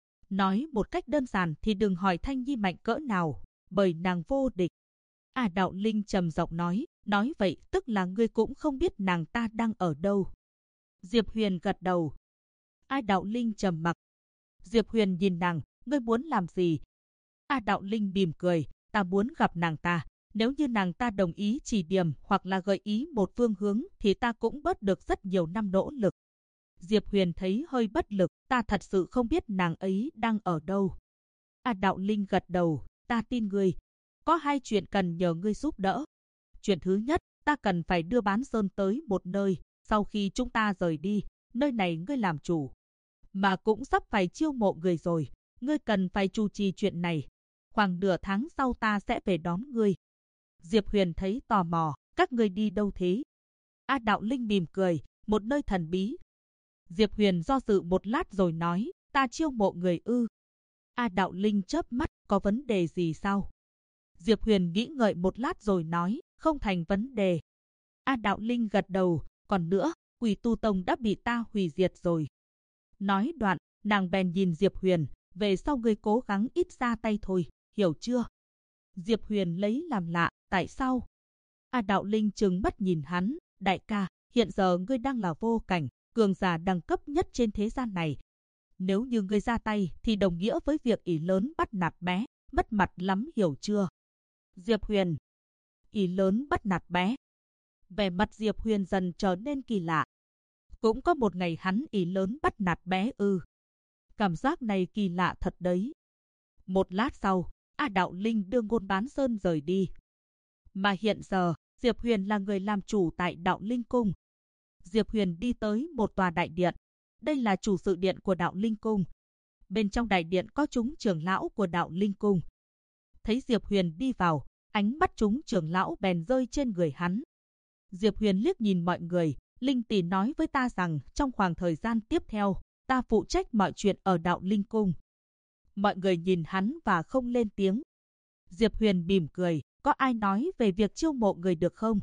Nói một cách đơn giản thì đừng hỏi Thanh Nhi mạnh cỡ nào, bởi nàng vô địch. A Đạo Linh trầm giọng nói vậy tức là ngươi cũng không biết nàng ta đang ở đâu. Diệp Huyền gật đầu. A Đạo Linh trầm mặc. Diệp Huyền nhìn nàng, ngươi muốn làm gì? A Đạo Linh mỉm cười, ta muốn gặp nàng ta. Nếu như nàng ta đồng ý chỉ điểm hoặc là gợi ý một phương hướng thì ta cũng bớt được rất nhiều năm nỗ lực. Diệp Huyền thấy hơi bất lực, ta thật sự không biết nàng ấy đang ở đâu. A Đạo Linh gật đầu, ta tin ngươi. Có hai chuyện cần nhờ ngươi giúp đỡ. Chuyện thứ nhất, ta cần phải đưa Bán Sơn tới một nơi, sau khi chúng ta rời đi, nơi này ngươi làm chủ. Mà cũng sắp phải chiêu mộ người rồi, ngươi cần phải chủ trì chuyện này. Khoảng nửa tháng sau ta sẽ về đón ngươi. Diệp Huyền thấy tò mò, các ngươi đi đâu thế? A Đạo Linh mỉm cười, một nơi thần bí. Diệp Huyền do dự một lát rồi nói, ta chiêu mộ người ư? A Đạo Linh chớp mắt, có vấn đề gì sao? Diệp Huyền nghĩ ngợi một lát rồi nói, không thành vấn đề. A Đạo Linh gật đầu, còn nữa, Quỷ Tu Tông đã bị ta hủy diệt rồi. Nói đoạn, nàng bèn nhìn Diệp Huyền, về sau ngươi cố gắng ít ra tay thôi, hiểu chưa? Diệp Huyền lấy làm lạ, tại sao? A Đạo Linh trừng mắt nhìn hắn, đại ca, hiện giờ ngươi đang là vô cảnh, cường giả đẳng cấp nhất trên thế gian này. Nếu như ngươi ra tay thì đồng nghĩa với việc ỷ lớn bắt nạt bé, mất mặt lắm hiểu chưa? Diệp Huyền, ỷ lớn bắt nạt bé. Vẻ mặt Diệp Huyền dần trở nên kỳ lạ. Cũng có một ngày hắn ỷ lớn bắt nạt bé ư? Cảm giác này kỳ lạ thật đấy. Một lát sau, A Đạo Linh đưa Ngôn Bán Sơn rời đi. Mà hiện giờ, Diệp Huyền là người làm chủ tại Đạo Linh Cung. Diệp Huyền đi tới một tòa đại điện. Đây là chủ sự điện của Đạo Linh Cung. Bên trong đại điện có chúng trưởng lão của Đạo Linh Cung. Thấy Diệp Huyền đi vào, ánh mắt chúng trưởng lão bèn rơi trên người hắn. Diệp Huyền liếc nhìn mọi người, Linh tỷ nói với ta rằng trong khoảng thời gian tiếp theo, ta phụ trách mọi chuyện ở Đạo Linh Cung. Mọi người nhìn hắn và không lên tiếng. Diệp Huyền mỉm cười, có ai nói về việc chiêu mộ người được không?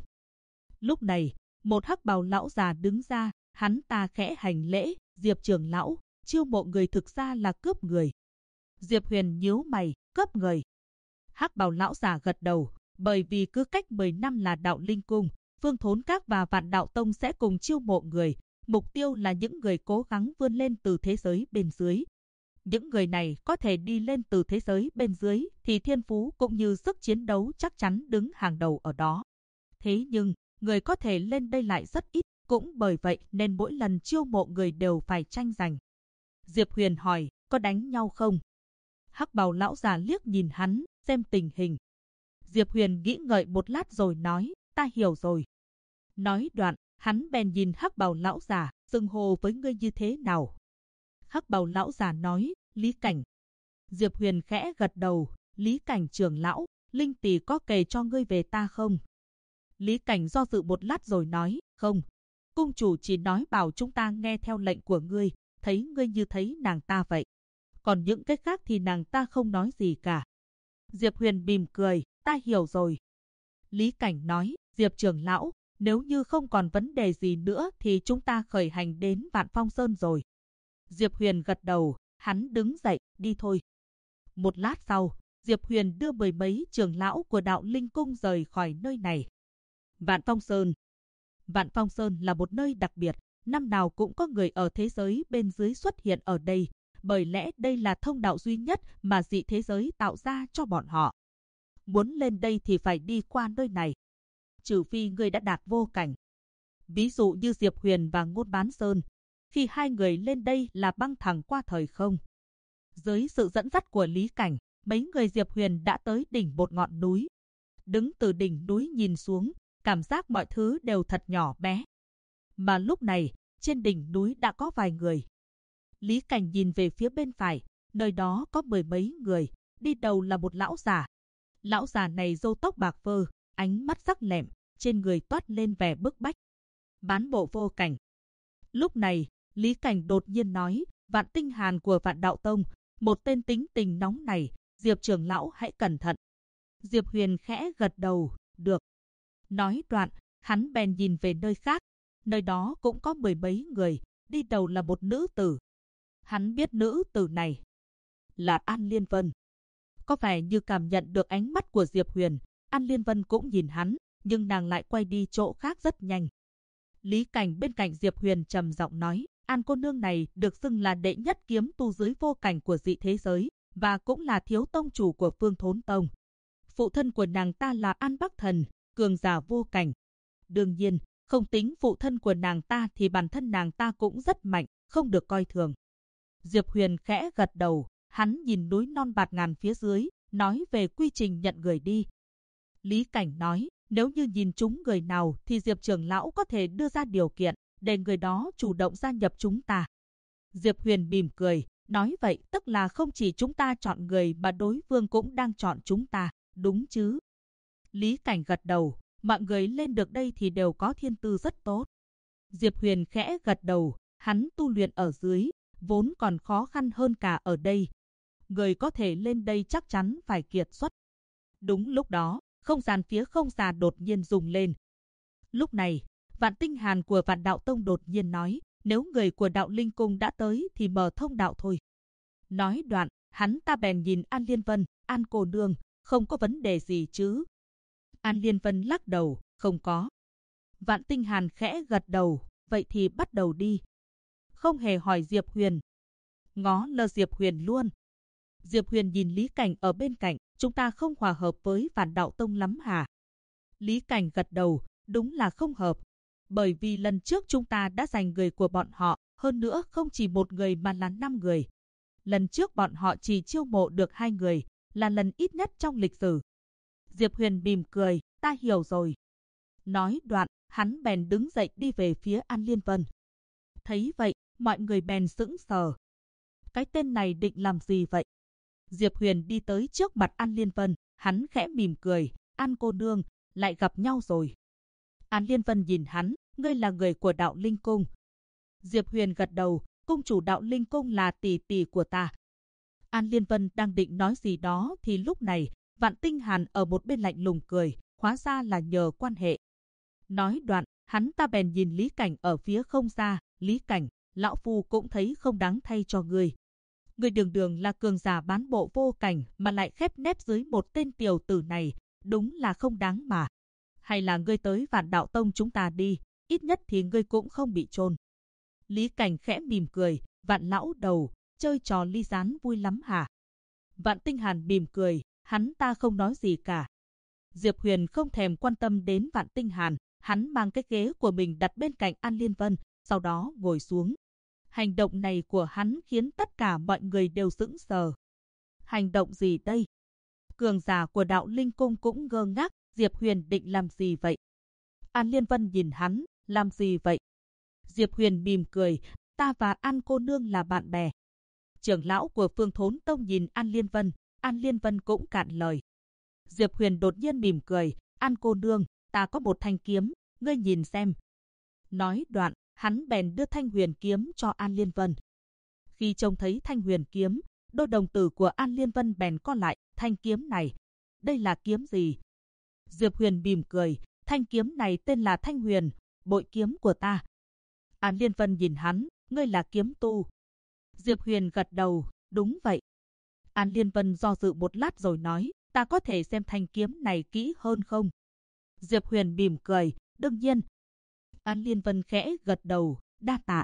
Lúc này, một hắc bào lão già đứng ra, hắn ta khẽ hành lễ, Diệp trưởng lão, chiêu mộ người thực ra là cướp người. Diệp Huyền nhíu mày, cướp người. Hắc bào lão già gật đầu, bởi vì cứ cách 10 năm là Đạo Linh Cung, Phương Thốn Các và Vạn Đạo Tông sẽ cùng chiêu mộ người, mục tiêu là những người cố gắng vươn lên từ thế giới bên dưới. Những người này có thể đi lên từ thế giới bên dưới thì thiên phú cũng như sức chiến đấu chắc chắn đứng hàng đầu ở đó. Thế nhưng, người có thể lên đây lại rất ít, cũng bởi vậy nên mỗi lần chiêu mộ người đều phải tranh giành. Diệp Huyền hỏi, có đánh nhau không? Hắc bào lão già liếc nhìn hắn, xem tình hình. Diệp Huyền nghĩ ngợi một lát rồi nói, ta hiểu rồi. Nói đoạn, hắn bèn nhìn hắc bào lão già, xưng hô với ngươi như thế nào? Hắc bào lão già nói, Lý Cảnh. Diệp Huyền khẽ gật đầu, Lý Cảnh trưởng lão, Linh tỷ có kể cho ngươi về ta không? Lý Cảnh do dự một lát rồi nói, không. Cung chủ chỉ nói bảo chúng ta nghe theo lệnh của ngươi, thấy ngươi như thấy nàng ta vậy. Còn những cái khác thì nàng ta không nói gì cả. Diệp Huyền mỉm cười, ta hiểu rồi. Lý Cảnh nói, Diệp trưởng lão, nếu như không còn vấn đề gì nữa thì chúng ta khởi hành đến Vạn Phong Sơn rồi. Diệp Huyền gật đầu, hắn đứng dậy, đi thôi. Một lát sau, Diệp Huyền đưa 10 mấy trưởng lão của Đạo Linh Cung rời khỏi nơi này. Vạn Phong Sơn. Vạn Phong Sơn là một nơi đặc biệt, năm nào cũng có người ở thế giới bên dưới xuất hiện ở đây, bởi lẽ đây là thông đạo duy nhất mà dị thế giới tạo ra cho bọn họ. Muốn lên đây thì phải đi qua nơi này. Trừ phi người đã đạt vô cảnh. Ví dụ như Diệp Huyền và Ngôn Bán Sơn, khi hai người lên đây là băng thẳng qua thời không. Dưới sự dẫn dắt của Lý Cảnh, mấy người Diệp Huyền đã tới đỉnh một ngọn núi. Đứng từ đỉnh núi nhìn xuống, cảm giác mọi thứ đều thật nhỏ bé. Mà lúc này, trên đỉnh núi đã có vài người. Lý Cảnh nhìn về phía bên phải, nơi đó có 10 mấy người, đi đầu là một lão già. Lão già này râu tóc bạc phơ, ánh mắt sắc lẹm, trên người toát lên vẻ bức bách. Bán bộ vô cảnh. Lúc này, Lý Cảnh đột nhiên nói, Vạn Tinh Hàn của Vạn Đạo Tông, một tên tính tình nóng này, Diệp trưởng lão hãy cẩn thận. Diệp Huyền khẽ gật đầu, được. Nói đoạn, hắn bèn nhìn về nơi khác. Nơi đó cũng có mười mấy người, đi đầu là một nữ tử. Hắn biết nữ tử này là An Liên Vân. Có vẻ như cảm nhận được ánh mắt của Diệp Huyền, An Liên Vân cũng nhìn hắn, nhưng nàng lại quay đi chỗ khác rất nhanh. Lý Cảnh bên cạnh Diệp Huyền trầm giọng nói, An cô nương này được xưng là đệ nhất kiếm tu dưới vô cảnh của dị thế giới, và cũng là thiếu tông chủ của Phương Thốn Tông. Phụ thân của nàng ta là An Bắc Thần, cường giả vô cảnh. Đương nhiên, không tính phụ thân của nàng ta thì bản thân nàng ta cũng rất mạnh, không được coi thường. Diệp Huyền khẽ gật đầu, hắn nhìn núi non bạt ngàn phía dưới, nói về quy trình nhận người đi. Lý Cảnh nói, nếu như nhìn chúng người nào thì Diệp trưởng lão có thể đưa ra điều kiện, để người đó chủ động gia nhập chúng ta. Diệp Huyền mỉm cười, nói vậy tức là không chỉ chúng ta chọn người mà đối phương cũng đang chọn chúng ta, đúng chứ? Lý Cảnh gật đầu, mọi người lên được đây thì đều có thiên tư rất tốt. Diệp Huyền khẽ gật đầu, hắn tu luyện ở dưới, vốn còn khó khăn hơn cả ở đây. Người có thể lên đây chắc chắn phải kiệt xuất. Đúng lúc đó, không gian phía không xa đột nhiên rung lên. Lúc này, Vạn Tinh Hàn của Vạn Đạo Tông đột nhiên nói, nếu người của Đạo Linh Cung đã tới thì mở thông đạo thôi. Nói đoạn, hắn ta bèn nhìn An Liên Vân, An cô nương, không có vấn đề gì chứ? An Liên Vân lắc đầu, không có. Vạn Tinh Hàn khẽ gật đầu, vậy thì bắt đầu đi. Không hề hỏi Diệp Huyền. Ngó lơ Diệp Huyền luôn. Diệp Huyền nhìn Lý Cảnh ở bên cạnh, chúng ta không hòa hợp với Vạn Đạo Tông lắm hả? Lý Cảnh gật đầu, đúng là không hợp. Bởi vì lần trước chúng ta đã giành người của bọn họ, hơn nữa không chỉ một người mà là 5 người. Lần trước bọn họ chỉ chiêu mộ được 2 người, là lần ít nhất trong lịch sử. Diệp Huyền mỉm cười, ta hiểu rồi. Nói đoạn, hắn bèn đứng dậy đi về phía An Liên Vân. Thấy vậy, mọi người bèn sững sờ. Cái tên này định làm gì vậy? Diệp Huyền đi tới trước mặt An Liên Vân, hắn khẽ mỉm cười, An cô nương, lại gặp nhau rồi. An Liên Vân nhìn hắn, ngươi là người của Đạo Linh Cung. Diệp Huyền gật đầu, cung chủ Đạo Linh Cung là tỷ tỷ của ta. An Liên Vân đang định nói gì đó thì lúc này, Vạn Tinh Hàn ở một bên lạnh lùng cười, hóa ra là nhờ quan hệ. Nói đoạn, hắn ta bèn nhìn Lý Cảnh ở phía không xa, Lý Cảnh, lão phu cũng thấy không đáng thay cho ngươi. Ngươi đường đường là cường giả bán bộ vô cảnh mà lại khép nép dưới một tên tiểu tử này, đúng là không đáng mà. Hay là ngươi tới Vạn Đạo Tông chúng ta đi, ít nhất thì ngươi cũng không bị chôn. Lý Cảnh khẽ mỉm cười, Vạn lão đầu, chơi trò ly gián vui lắm hả? Vạn Tinh Hàn mỉm cười, hắn ta không nói gì cả. Diệp Huyền không thèm quan tâm đến Vạn Tinh Hàn, hắn mang cái ghế của mình đặt bên cạnh An Liên Vân, sau đó ngồi xuống. Hành động này của hắn khiến tất cả mọi người đều sững sờ. Hành động gì đây? Cường giả của Đạo Linh Cung cũng ngơ ngác, Diệp Huyền định làm gì vậy? An Liên Vân nhìn hắn, làm gì vậy? Diệp Huyền mỉm cười, ta và An cô nương là bạn bè. Trưởng lão của Phương Thốn Tông nhìn An Liên Vân cũng cạn lời. Diệp Huyền đột nhiên mỉm cười, An cô nương, ta có một thanh kiếm, ngươi nhìn xem. Nói đoạn, hắn bèn đưa thanh huyền kiếm cho An Liên Vân. Khi trông thấy thanh huyền kiếm, đôi đồng tử của An Liên Vân bèn co lại, thanh kiếm này, đây là kiếm gì? Diệp Huyền mỉm cười, thanh kiếm này tên là Thanh Huyền, bội kiếm của ta. An Liên Vân nhìn hắn, ngươi là kiếm tu. Diệp Huyền gật đầu, đúng vậy. An Liên Vân do dự một lát rồi nói, ta có thể xem thanh kiếm này kỹ hơn không? Diệp Huyền mỉm cười, đương nhiên. An Liên Vân khẽ gật đầu, đa tạ.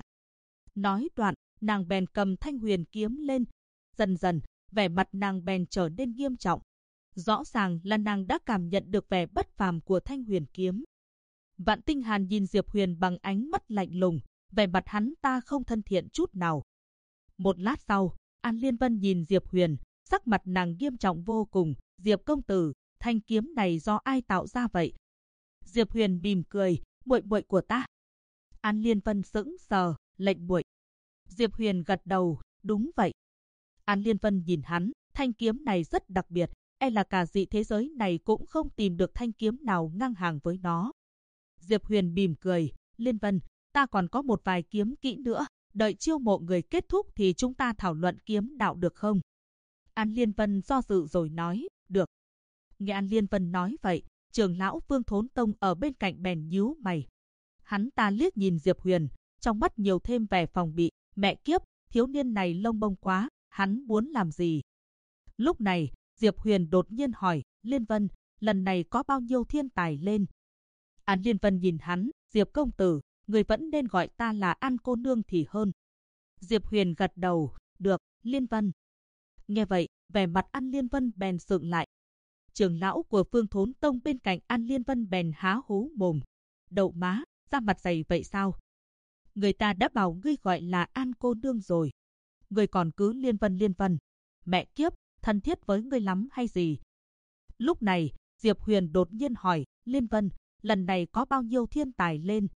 Nói đoạn, nàng bèn cầm thanh huyền kiếm lên. Dần dần, vẻ mặt nàng bèn trở nên nghiêm trọng. Rõ ràng là nàng đã cảm nhận được vẻ bất phàm của thanh huyền kiếm. Vạn Tinh Hàn nhìn Diệp Huyền bằng ánh mắt lạnh lùng, vẻ mặt hắn ta không thân thiện chút nào. Một lát sau, An Liên Vân nhìn Diệp Huyền, sắc mặt nàng nghiêm trọng vô cùng. Diệp công tử, thanh kiếm này do ai tạo ra vậy? Diệp Huyền mỉm cười, muội muội của ta. An Liên Vân sững sờ, lệnh muội. Diệp Huyền gật đầu, đúng vậy. An Liên Vân nhìn hắn, thanh kiếm này rất đặc biệt, e là cả dị thế giới này cũng không tìm được thanh kiếm nào ngang hàng với nó. Diệp Huyền mỉm cười, Liên Vân, ta còn có một vài kiếm kỹ nữa, đợi chiêu mộ người kết thúc thì chúng ta thảo luận kiếm đạo được không? An Liên Vân do dự rồi nói, được. Nghe An Liên Vân nói vậy, trưởng lão Phương Thốn Tông ở bên cạnh bèn nhíu mày. Hắn ta liếc nhìn Diệp Huyền, trong mắt nhiều thêm vẻ phòng bị. Mẹ kiếp, thiếu niên này lông bông quá, hắn muốn làm gì? Lúc này, Diệp Huyền đột nhiên hỏi, Liên Vân, lần này có bao nhiêu thiên tài lên? An Liên Vân nhìn hắn, Diệp công tử, người vẫn nên gọi ta là An cô nương thì hơn. Diệp Huyền gật đầu, được, Liên Vân. Nghe vậy, vẻ mặt An Liên Vân bèn sượng lại. Trưởng lão của Phương Thốn Tông bên cạnh An Liên Vân bèn há hố mồm. Đậu má, ra mặt dày vậy sao? Người ta đã bảo ngươi gọi là An cô nương rồi. Ngươi còn cứ Liên Vân. Mẹ kiếp, thân thiết với ngươi lắm hay gì? Lúc này, Diệp Huyền đột nhiên hỏi, Liên Vân, lần này có bao nhiêu thiên tài lên?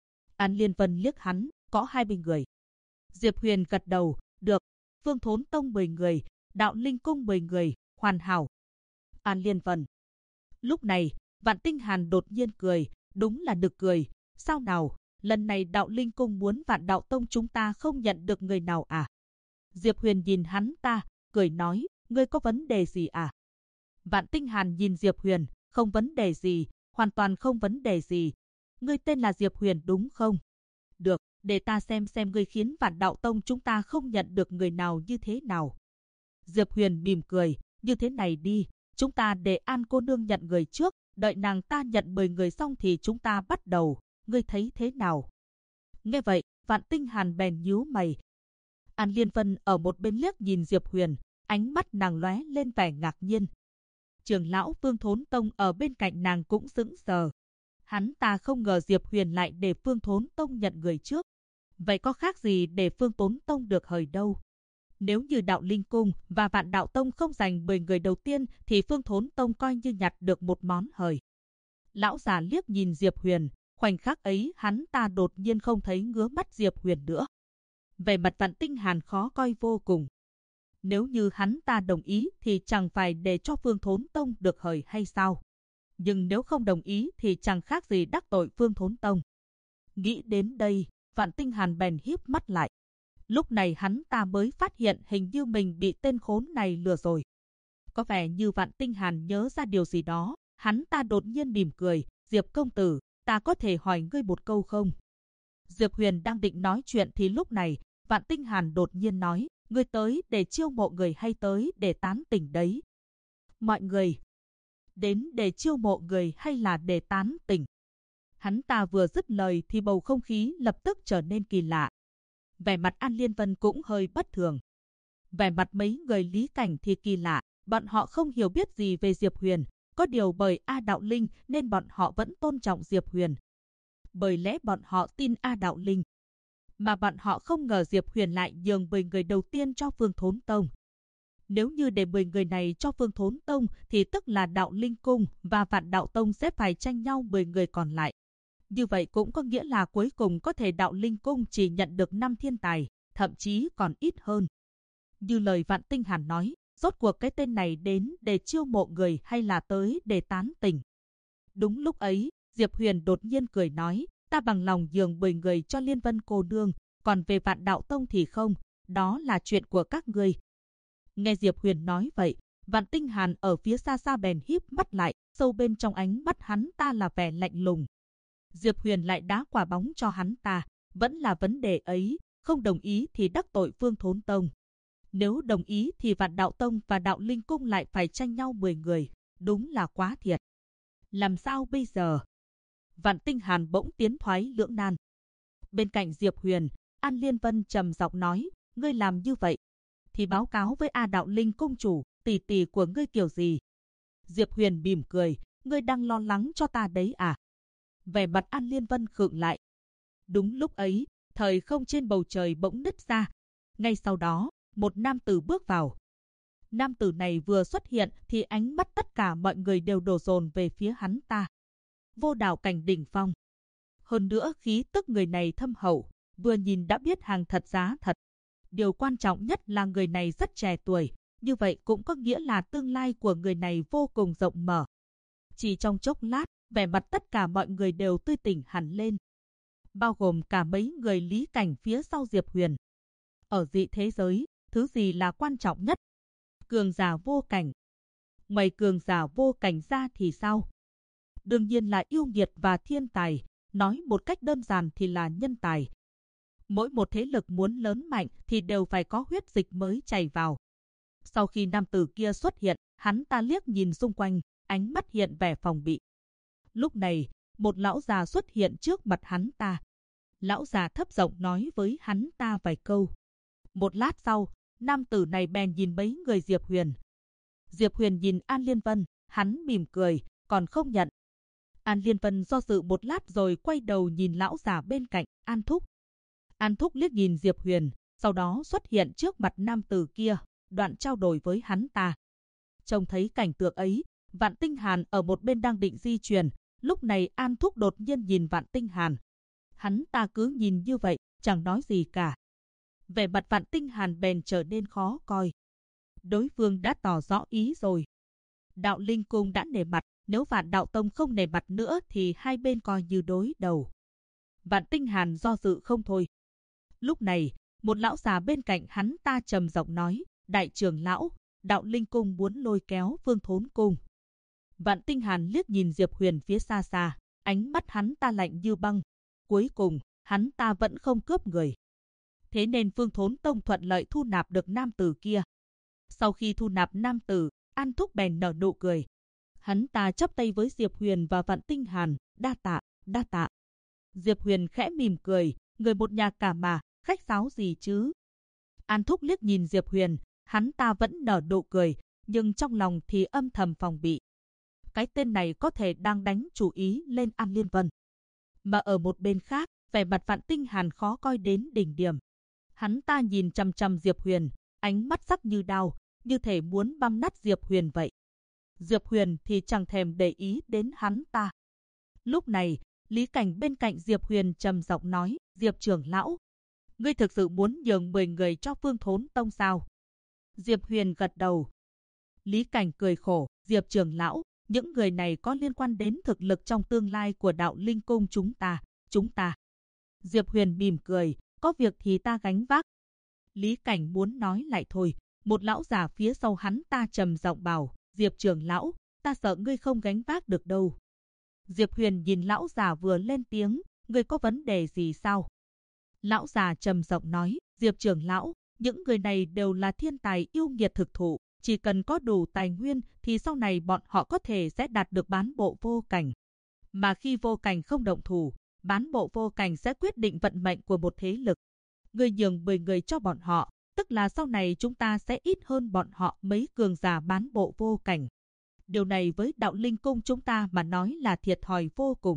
An Liên Vân liếc hắn, có 20 người. Diệp Huyền gật đầu, được, Phương Thốn Tông 10 người, Đạo Linh Cung 10 người, hoàn hảo. An Liên Vân. Lúc này, Vạn Tinh Hàn đột nhiên cười, đúng là nực cười. Sao nào, lần này Đạo Linh Cung muốn Vạn Đạo Tông chúng ta không nhận được người nào à? Diệp Huyền nhìn hắn ta, cười nói, ngươi có vấn đề gì à? Vạn Tinh Hàn nhìn Diệp Huyền, không vấn đề gì, hoàn toàn không vấn đề gì. Ngươi tên là Diệp Huyền đúng không? Được, để ta xem ngươi khiến Vạn Đạo Tông chúng ta không nhận được người nào như thế nào. Diệp Huyền mỉm cười, như thế này đi, chúng ta để An cô nương nhận người trước, đợi nàng ta nhận 10 người xong thì chúng ta bắt đầu, ngươi thấy thế nào? Nghe vậy, Vạn Tinh Hàn bèn nhíu mày. An Liên Vân ở một bên liếc nhìn Diệp Huyền, ánh mắt nàng lóe lên vẻ ngạc nhiên. Trưởng lão Phương Thốn Tông ở bên cạnh nàng cũng sững sờ. Hắn ta không ngờ Diệp Huyền lại để Phương Thốn Tông nhận người trước. Vậy có khác gì để Phương Thốn Tông được hời đâu? Nếu như Đạo Linh Cung và Vạn Đạo Tông không giành 10 người đầu tiên thì Phương Thốn Tông coi như nhặt được một món hời. Lão già liếc nhìn Diệp Huyền, khoảnh khắc ấy hắn ta đột nhiên không thấy ngứa mắt Diệp Huyền nữa. Vẻ mặt Vạn Tinh Hàn khó coi vô cùng. Nếu như hắn ta đồng ý thì chẳng phải để cho Phương Thốn Tông được hời hay sao? Nhưng nếu không đồng ý thì chẳng khác gì đắc tội Phương Thốn Tông. Nghĩ đến đây, Vạn Tinh Hàn bèn híp mắt lại. Lúc này hắn ta mới phát hiện hình như mình bị tên khốn này lừa rồi. Có vẻ như Vạn Tinh Hàn nhớ ra điều gì đó, hắn ta đột nhiên mỉm cười, Diệp công tử, ta có thể hỏi ngươi một câu không? Diệp Huyền đang định nói chuyện thì lúc này, Vạn Tinh Hàn đột nhiên nói, ngươi tới để chiêu mộ người hay tới để tán tỉnh đấy? Mọi người, đến để chiêu mộ người hay là để tán tỉnh? Hắn ta vừa dứt lời thì bầu không khí lập tức trở nên kỳ lạ. Vẻ mặt An Liên Vân cũng hơi bất thường. Vẻ mặt mấy người Lý Cảnh thì kỳ lạ, bọn họ không hiểu biết gì về Diệp Huyền. Có điều bởi A Đạo Linh nên bọn họ vẫn tôn trọng Diệp Huyền. Bởi lẽ bọn họ tin A Đạo Linh. Mà bọn họ không ngờ Diệp Huyền lại nhường 10 người đầu tiên cho Phương Thốn Tông. Nếu như để 10 người này cho Phương Thốn Tông thì tức là Đạo Linh Cung và Vạn Đạo Tông sẽ phải tranh nhau 10 người còn lại. Như vậy cũng có nghĩa là cuối cùng có thể Đạo Linh Cung chỉ nhận được 5 thiên tài, thậm chí còn ít hơn. Như lời Vạn Tinh Hàn nói, rốt cuộc cái tên này đến để chiêu mộ người hay là tới để tán tỉnh? Đúng lúc ấy, Diệp Huyền đột nhiên cười nói, ta bằng lòng nhường 10 người cho Liên Vân cô nương, còn về Vạn Đạo Tông thì không, đó là chuyện của các ngươi. Nghe Diệp Huyền nói vậy, Vạn Tinh Hàn ở phía xa xa bèn híp mắt lại, sâu bên trong ánh mắt hắn ta là vẻ lạnh lùng. Diệp Huyền lại đá quả bóng cho hắn ta, vẫn là vấn đề ấy, không đồng ý thì đắc tội Phương Thốn Tông. Nếu đồng ý thì Vạn Đạo Tông và Đạo Linh Cung lại phải tranh nhau 10 người, đúng là quá thiệt. Làm sao bây giờ? Vạn Tinh Hàn bỗng tiến thoái lưỡng nan. Bên cạnh Diệp Huyền, An Liên Vân trầm giọng nói, ngươi làm như vậy thì báo cáo với A Đạo Linh Cung chủ, tỷ tỷ của ngươi kiểu gì? Diệp Huyền mỉm cười, ngươi đang lo lắng cho ta đấy à? Vẻ mặt An Liên Vân khựng lại. Đúng lúc ấy, thời không trên bầu trời bỗng nứt ra. Ngay sau đó, một nam tử bước vào. Nam tử này vừa xuất hiện thì ánh mắt tất cả mọi người đều đổ dồn về phía hắn ta. Vô Đạo cảnh đỉnh phong. Hơn nữa khí tức người này thâm hậu, vừa nhìn đã biết hàng thật giá thật. Điều quan trọng nhất là người này rất trẻ tuổi, như vậy cũng có nghĩa là tương lai của người này vô cùng rộng mở. Chỉ trong chốc lát, vẻ mặt tất cả mọi người đều tươi tỉnh hẳn lên. Bao gồm cả mấy người Lý Cảnh phía sau Diệp Huyền. Ở dị thế giới, thứ gì là quan trọng nhất? Cường giả vô cảnh. Ngoài cường giả vô cảnh ra thì sao? Đương nhiên là yêu nghiệt và thiên tài, nói một cách đơn giản thì là nhân tài. Mỗi một thế lực muốn lớn mạnh thì đều phải có huyết dịch mới chảy vào. Sau khi nam tử kia xuất hiện, hắn ta liếc nhìn xung quanh, ánh mắt hiện vẻ phòng bị. Lúc này, một lão già xuất hiện trước mặt hắn ta. Lão già thấp giọng nói với hắn ta vài câu. Một lát sau, nam tử này bèn nhìn mấy người Diệp Huyền. Diệp Huyền nhìn An Liên Vân, hắn mỉm cười, còn không nhận. An Liên Vân do dự một lát rồi quay đầu nhìn lão già bên cạnh, An Thúc. An Thúc liếc nhìn Diệp Huyền, sau đó xuất hiện trước mặt nam tử kia, đoạn trao đổi với hắn ta. Trông thấy cảnh tượng ấy, Vạn Tinh Hàn ở một bên đang định di chuyển, lúc này An Thúc đột nhiên nhìn Vạn Tinh Hàn. Hắn ta cứ nhìn như vậy, chẳng nói gì cả. Vẻ mặt Vạn Tinh Hàn bèn trở nên khó coi. Đối phương đã tỏ rõ ý rồi. Đạo Linh Cung đã nể mặt, nếu Vạn Đạo Tông không nể mặt nữa thì hai bên coi như đối đầu. Vạn Tinh Hàn do dự không thôi. Lúc này, một lão già bên cạnh hắn ta trầm giọng nói, Đại trưởng lão, Đạo Linh Cung muốn lôi kéo Phương Thốn Cung. Vạn Tinh Hàn liếc nhìn Diệp Huyền phía xa xa, ánh mắt hắn ta lạnh như băng. Cuối cùng, hắn ta vẫn không cướp người. Thế nên Phương Thốn Tông thuận lợi thu nạp được nam tử kia. Sau khi thu nạp nam tử, An Thúc bèn nở nụ cười. Hắn ta chắp tay với Diệp Huyền và Vạn Tinh Hàn, đa tạ, đa tạ. Diệp Huyền khẽ mỉm cười, người một nhà cả mà, khách sáo gì chứ? An Thúc liếc nhìn Diệp Huyền, hắn ta vẫn nở nụ cười, nhưng trong lòng thì âm thầm phòng bị. Cái tên này có thể đang đánh chủ ý lên An Liên Vân. Mà ở một bên khác, vẻ mặt Vạn Tinh Hàn khó coi đến đỉnh điểm. Hắn ta nhìn chằm chằm Diệp Huyền, ánh mắt sắc như đao, như thể muốn băm nát Diệp Huyền vậy. Diệp Huyền thì chẳng thèm để ý đến hắn ta. Lúc này, Lý Cảnh bên cạnh Diệp Huyền trầm giọng nói, Diệp trưởng lão, ngươi thực sự muốn nhường 10 người cho Phương Thốn Tông sao? Diệp Huyền gật đầu. Lý Cảnh cười khổ, Diệp trưởng lão, những người này có liên quan đến thực lực trong tương lai của Đạo Linh Cung chúng ta. Diệp Huyền mỉm cười, có việc thì ta gánh vác. Lý Cảnh muốn nói lại thôi, một lão già phía sau hắn ta trầm giọng bảo, Diệp trưởng lão, ta sợ ngươi không gánh vác được đâu. Diệp Huyền nhìn lão già vừa lên tiếng, ngươi có vấn đề gì sao? Lão già trầm giọng nói, Diệp trưởng lão, những người này đều là thiên tài yêu nghiệt thực thụ, chỉ cần có đủ tài nguyên thì sau này bọn họ có thể sẽ đạt được bán bộ vô cảnh. Mà khi vô cảnh không động thủ, bán bộ vô cảnh sẽ quyết định vận mệnh của một thế lực. Ngươi nhường 10 người cho bọn họ, tức là sau này chúng ta sẽ ít hơn bọn họ mấy cường giả bán bộ vô cảnh. Điều này với Đạo Linh Cung chúng ta mà nói là thiệt thòi vô cùng.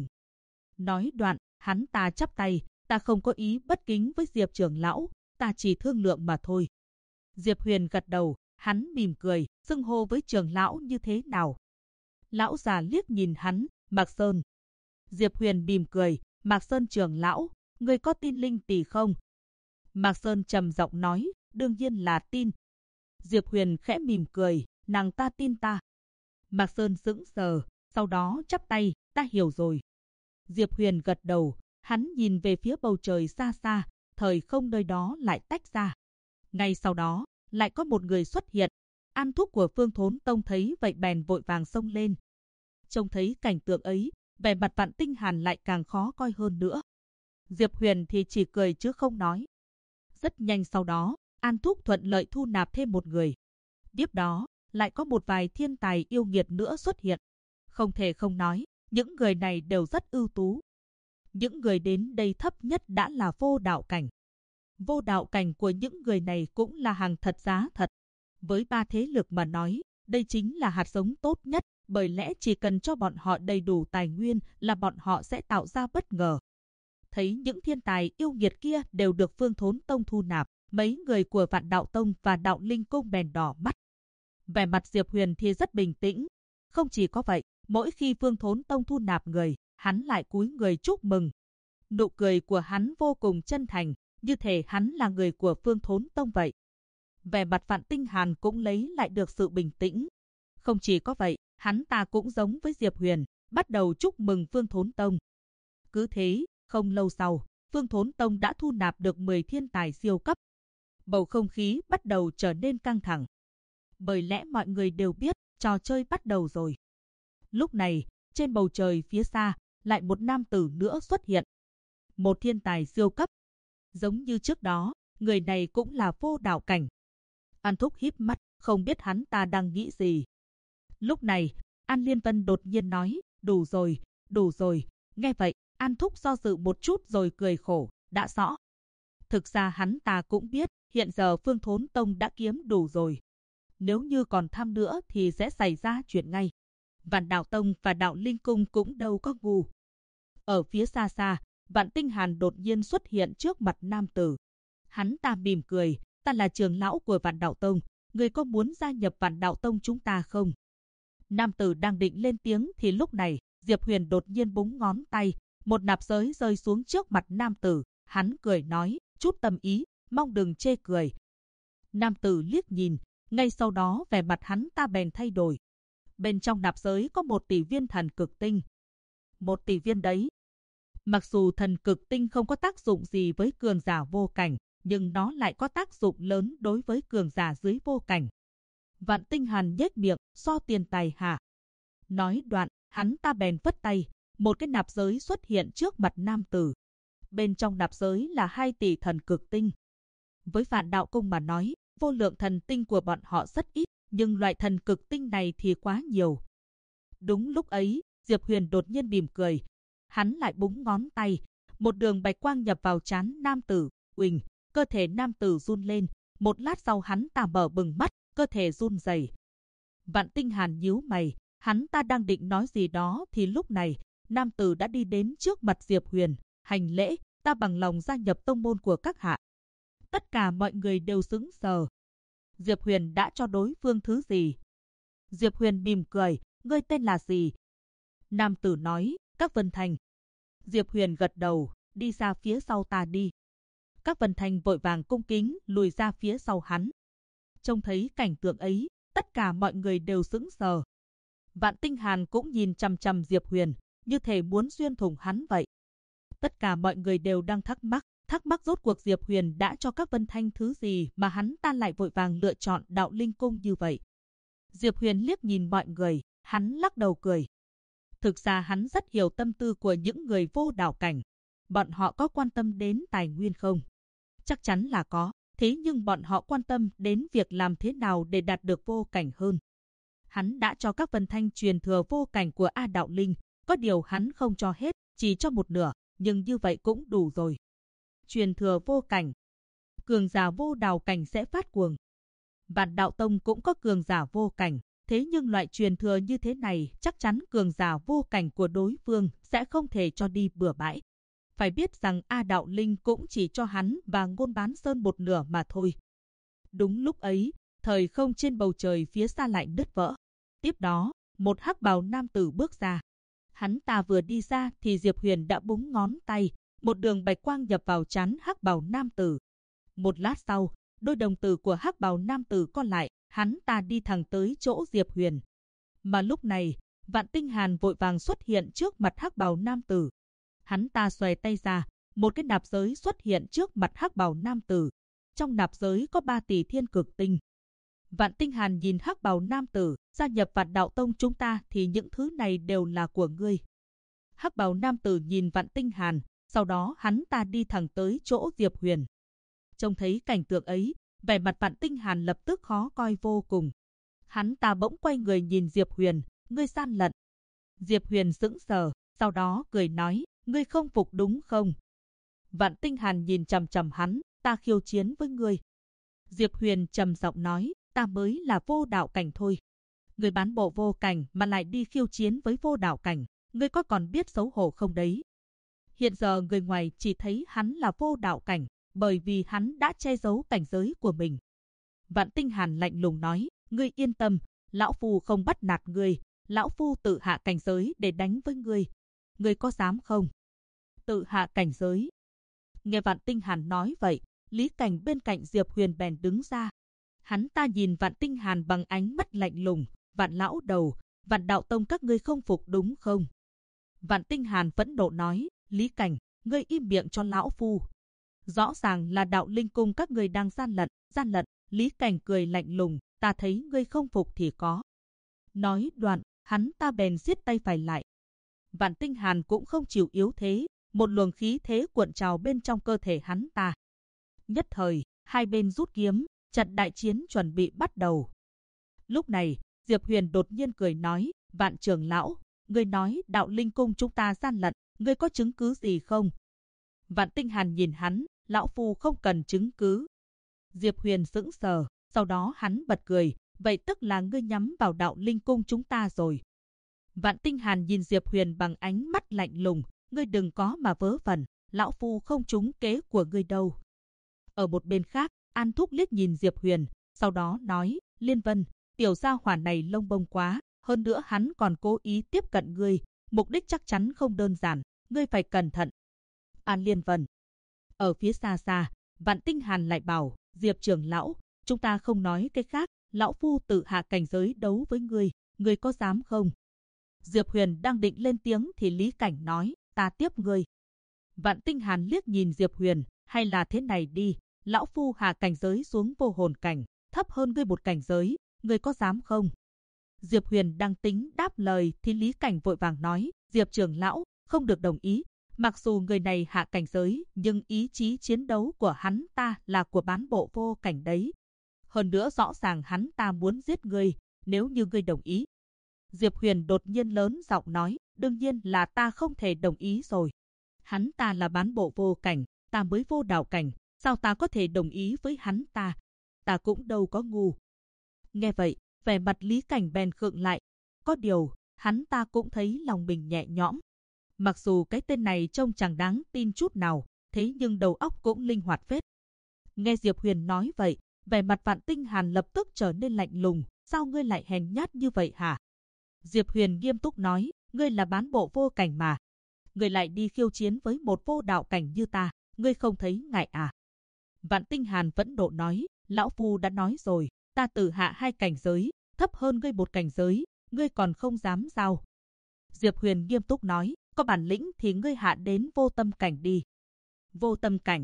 Nói đoạn, hắn ta chắp tay, ta không có ý bất kính với Diệp trưởng lão, ta chỉ thương lượng mà thôi. Diệp Huyền gật đầu, hắn mỉm cười, xưng hô với trưởng lão như thế nào? Lão già liếc nhìn hắn, Mạc Sơn. Diệp Huyền mỉm cười, Mạc Sơn trưởng lão, ngươi có tin Linh tỷ không? Mạc Sơn trầm giọng nói, đương nhiên là tin. Diệp Huyền khẽ mỉm cười, nàng ta tin ta. Mạc Sơn sững sờ, sau đó chắp tay, ta hiểu rồi. Diệp Huyền gật đầu, hắn nhìn về phía bầu trời xa xa, thời không nơi đó lại tách ra. Ngay sau đó, lại có một người xuất hiện. An Thúc của Phương Thốn Tông thấy vậy bèn vội vàng xông lên. Trông thấy cảnh tượng ấy, vẻ mặt Vạn Tinh Hàn lại càng khó coi hơn nữa. Diệp Huyền thì chỉ cười chứ không nói. Rất nhanh sau đó, An Thúc thuận lợi thu nạp thêm một người. Tiếp đó, lại có một vài thiên tài yêu nghiệt nữa xuất hiện. Không thể không nói, những người này đều rất ưu tú. Những người đến đây thấp nhất đã là vô đạo cảnh. Vô đạo cảnh của những người này cũng là hàng thật giá thật. Với 3 thế lực mà nói, đây chính là hạt giống tốt nhất, bởi lẽ chỉ cần cho bọn họ đầy đủ tài nguyên là bọn họ sẽ tạo ra bất ngờ. Thấy những thiên tài yêu nghiệt kia đều được Phương Thốn Tông thu nạp, mấy người của Vạn Đạo Tông và Đạo Linh Cung bèn đỏ mắt. Vẻ mặt Diệp Huyền thì rất bình tĩnh. Không chỉ có vậy, mỗi khi Phương Thốn Tông thu nạp người, hắn lại cúi người chúc mừng. Nụ cười của hắn vô cùng chân thành, như thể hắn là người của Phương Thốn Tông vậy. Vẻ mặt Vạn Tinh Hàn cũng lấy lại được sự bình tĩnh. Không chỉ có vậy, hắn ta cũng giống với Diệp Huyền, bắt đầu chúc mừng Phương Thốn Tông. Cứ thế, không lâu sau, Phương Thốn Tông đã thu nạp được 10 thiên tài siêu cấp. Bầu không khí bắt đầu trở nên căng thẳng. bởi lẽ mọi người đều biết trò chơi bắt đầu rồi. Lúc này, trên bầu trời phía xa, lại một nam tử nữa xuất hiện. Một thiên tài siêu cấp. Giống như trước đó, người này cũng là vô đạo cảnh. An Thúc híp mắt, không biết hắn ta đang nghĩ gì. Lúc này, An Liên Vân đột nhiên nói, đủ rồi, đủ rồi. Nghe vậy, An Thúc do dự một chút rồi cười khổ, đã rõ. Thực ra hắn ta cũng biết, hiện giờ Phương Thốn Tông đã kiếm đủ rồi. Nếu như còn tham nữa thì sẽ xảy ra chuyện ngay. Vạn Đạo Tông và Đạo Linh Cung cũng đâu có ngu. Ở phía xa xa, Vạn Tinh Hàn đột nhiên xuất hiện trước mặt nam tử. Hắn ta mỉm cười, ta là trưởng lão của Vạn Đạo Tông, người có muốn gia nhập Vạn Đạo Tông chúng ta không? Nam tử đang định lên tiếng thì lúc này, Diệp Huyền đột nhiên búng ngón tay, một nạp giới rơi xuống trước mặt nam tử, hắn cười nói, chút tâm ý, mong đừng chê cười. Nam tử liếc nhìn, ngay sau đó vẻ mặt hắn ta bèn thay đổi. Bên trong nạp giới có 1 tỷ viên thần cực tinh. 1 tỷ viên đấy. Mặc dù thần cực tinh không có tác dụng gì với cường giả vô cảnh, nhưng nó lại có tác dụng lớn đối với cường giả dưới vô cảnh. Vạn Tinh Hàn nhếch miệng, so tiền tài hả? Nói đoạn, hắn ta bèn vất tay, một cái nạp giới xuất hiện trước mặt nam tử. Bên trong nạp giới là 2 tỷ thần cực tinh. Với Vạn Đạo Cung mà nói, vô lượng thần tinh của bọn họ rất ít, nhưng loại thần cực tinh này thì quá nhiều. Đúng lúc ấy, Diệp Huyền đột nhiên mỉm cười. Hắn lại búng ngón tay, một đường bạch quang nhập vào trán nam tử, uỳnh, cơ thể nam tử run lên, một lát sau hắn ta mở bừng mắt, cơ thể run rẩy. Vạn Tinh Hàn nhíu mày, hắn ta đang định nói gì đó thì lúc này, nam tử đã đi đến trước mặt Diệp Huyền, hành lễ, ta bằng lòng gia nhập tông môn của các hạ. Tất cả mọi người đều sững sờ. Diệp Huyền đã cho đối phương thứ gì? Diệp Huyền mỉm cười, ngươi tên là gì? Nam tử nói, Các Vân Thành. Diệp Huyền gật đầu, đi ra phía sau ta đi. Các Vân Thành vội vàng cung kính lùi ra phía sau hắn. Trông thấy cảnh tượng ấy, tất cả mọi người đều sững sờ. Vạn Tinh Hàn cũng nhìn chằm chằm Diệp Huyền, như thể muốn xuyên thủng hắn vậy. Tất cả mọi người đều đang thắc mắc rốt cuộc Diệp Huyền đã cho Các Vân Thanh thứ gì mà hắn ta lại vội vàng lựa chọn Đạo Linh Cung như vậy. Diệp Huyền liếc nhìn mọi người, hắn lắc đầu cười. Thực ra hắn rất hiểu tâm tư của những người vô đạo cảnh. Bọn họ có quan tâm đến tài nguyên không? Chắc chắn là có, thế nhưng bọn họ quan tâm đến việc làm thế nào để đạt được vô cảnh hơn. Hắn đã cho Các Vân Thanh truyền thừa vô cảnh của A Đạo Linh, có điều hắn không cho hết, chỉ cho một nửa, nhưng như vậy cũng đủ rồi. Truyền thừa vô cảnh, cường giả vô đạo cảnh sẽ phát cuồng. Vạn Đạo Tông cũng có cường giả vô cảnh, thế nhưng loại truyền thừa như thế này chắc chắn cường giả vô cảnh của đối phương sẽ không thể cho đi bừa bãi. Phải biết rằng A Đạo Linh cũng chỉ cho hắn và Ngôn Bán Sơn một nửa mà thôi. Đúng lúc ấy, thời không trên bầu trời phía xa lại nứt vỡ. Tiếp đó, một hắc bào nam tử bước ra. Hắn ta vừa đi ra thì Diệp Huyền đã búng ngón tay, một đường bạch quang nhập vào trán hắc bào nam tử. Một lát sau, đôi đồng tử của hắc bào nam tử co lại, hắn ta đi thẳng tới chỗ Diệp Huyền. Mà lúc này, Vạn Tinh Hàn vội vàng xuất hiện trước mặt hắc bào nam tử. Hắn ta xòe tay ra, một cái nạp giới xuất hiện trước mặt hắc bào nam tử. Trong nạp giới có 3 tỷ thiên cực tinh. Vạn Tinh Hàn nhìn hắc bào nam tử, gia nhập Vạn Đạo Tông chúng ta thì những thứ này đều là của ngươi. Hắc bào nam tử nhìn Vạn Tinh Hàn, sau đó hắn ta đi thẳng tới chỗ Diệp Huyền. Trông thấy cảnh tượng ấy, vẻ mặt Vạn Tinh Hàn lập tức khó coi vô cùng. Hắn ta bỗng quay người nhìn Diệp Huyền, ngươi gian lận. Diệp Huyền sững sờ, sau đó cười nói, ngươi không phục đúng không? Vạn Tinh Hàn nhìn chằm chằm hắn, ta khiêu chiến với ngươi. Diệp Huyền trầm giọng nói, ta mới là vô đạo cảnh thôi. Ngươi bán bộ vô cảnh mà lại đi khiêu chiến với vô đạo cảnh, ngươi có còn biết xấu hổ không đấy? Hiện giờ người ngoài chỉ thấy hắn là vô đạo cảnh, bởi vì hắn đã che giấu cảnh giới của mình. Vạn Tinh Hàn lạnh lùng nói, ngươi yên tâm, lão phu không bắt nạt ngươi, lão phu tự hạ cảnh giới để đánh với ngươi. Ngươi có dám không? Tự hạ cảnh giới. Nghe Vạn Tinh Hàn nói vậy, Lý Cảnh bên cạnh Diệp Huyền bèn đứng ra. Hắn ta nhìn Vạn Tinh Hàn bằng ánh mắt lạnh lùng, Vạn lão đầu, Vạn Đạo Tông các ngươi không phục đúng không? Vạn Tinh Hàn phẫn nộ nói, Lý Cảnh, ngươi im miệng cho lão phu. Rõ ràng là Đạo Linh Cung các ngươi đang gian lận. Lý Cảnh cười lạnh lùng, ta thấy ngươi không phục thì có. Nói đoạn, hắn ta bèn siết tay phải lại. Vạn Tinh Hàn cũng không chịu yếu thế, một luồng khí thế cuộn trào bên trong cơ thể hắn ta. Nhất thời, hai bên rút kiếm, trận đại chiến chuẩn bị bắt đầu. Lúc này, Diệp Huyền đột nhiên cười nói, Vạn trưởng lão, ngươi nói đạo linh cung chúng ta gian lận, ngươi có chứng cứ gì không? Vạn Tinh Hàn nhìn hắn, lão phu không cần chứng cứ. Diệp Huyền sững sờ, sau đó hắn bật cười, vậy tức là ngươi nhắm vào đạo linh cung chúng ta rồi. Vạn Tinh Hàn nhìn Diệp Huyền bằng ánh mắt lạnh lùng, ngươi đừng có mà vớ vẩn, lão phu không trúng kế của ngươi đâu. Ở một bên khác, An Thúc liếc nhìn Diệp Huyền, sau đó nói, Liên Vân, tiểu gia hỏa này lông bông quá, hơn nữa hắn còn cố ý tiếp cận ngươi, mục đích chắc chắn không đơn giản, ngươi phải cẩn thận. An Liên Vân. Ở phía xa xa, Vạn Tinh Hàn lại bảo, Diệp trưởng lão, chúng ta không nói cái khác, lão phu tự hạ cảnh giới đấu với ngươi có dám không? Diệp Huyền đang định lên tiếng thì Lý Cảnh nói, ta tiếp ngươi. Vạn Tinh Hàn liếc nhìn Diệp Huyền, hay là thế này đi, lão phu hạ cảnh giới xuống vô hồn cảnh, thấp hơn ngươi một cảnh giới, ngươi có dám không? Diệp Huyền đang tính đáp lời thì Lý Cảnh vội vàng nói, Diệp trưởng lão, không được đồng ý. Mặc dù người này hạ cảnh giới, nhưng ý chí chiến đấu của hắn ta là của bán bộ vô cảnh đấy. Hơn nữa rõ ràng hắn ta muốn giết ngươi, nếu như ngươi đồng ý. Diệp Huyền đột nhiên lớn giọng nói, đương nhiên là ta không thể đồng ý rồi. Hắn ta là bán bộ vô cảnh, ta mới vô đạo cảnh, sao ta có thể đồng ý với hắn ta? Ta cũng đâu có ngu. Nghe vậy, vẻ mặt Lý Cảnh bèn khựng lại. Có điều, hắn ta cũng thấy lòng mình nhẹ nhõm. Mặc dù cái tên này trông chẳng đáng tin chút nào, thế nhưng đầu óc cũng linh hoạt phết. Nghe Diệp Huyền nói vậy, vẻ mặt Vạn Tinh Hàn lập tức trở nên lạnh lùng. Sao ngươi lại hèn nhát như vậy hả? Diệp Huyền nghiêm túc nói, ngươi là bán bộ vô cảnh mà. Ngươi lại đi khiêu chiến với một vô đạo cảnh như ta, ngươi không thấy ngại à? Vạn Tinh Hàn vẫn độ nói, lão phu đã nói rồi, ta tự hạ 2 cảnh giới, thấp hơn ngươi 1 cảnh giới, ngươi còn không dám sao? Diệp Huyền nghiêm túc nói, có bản lĩnh thì ngươi hạ đến vô tâm cảnh đi. Vô tâm cảnh.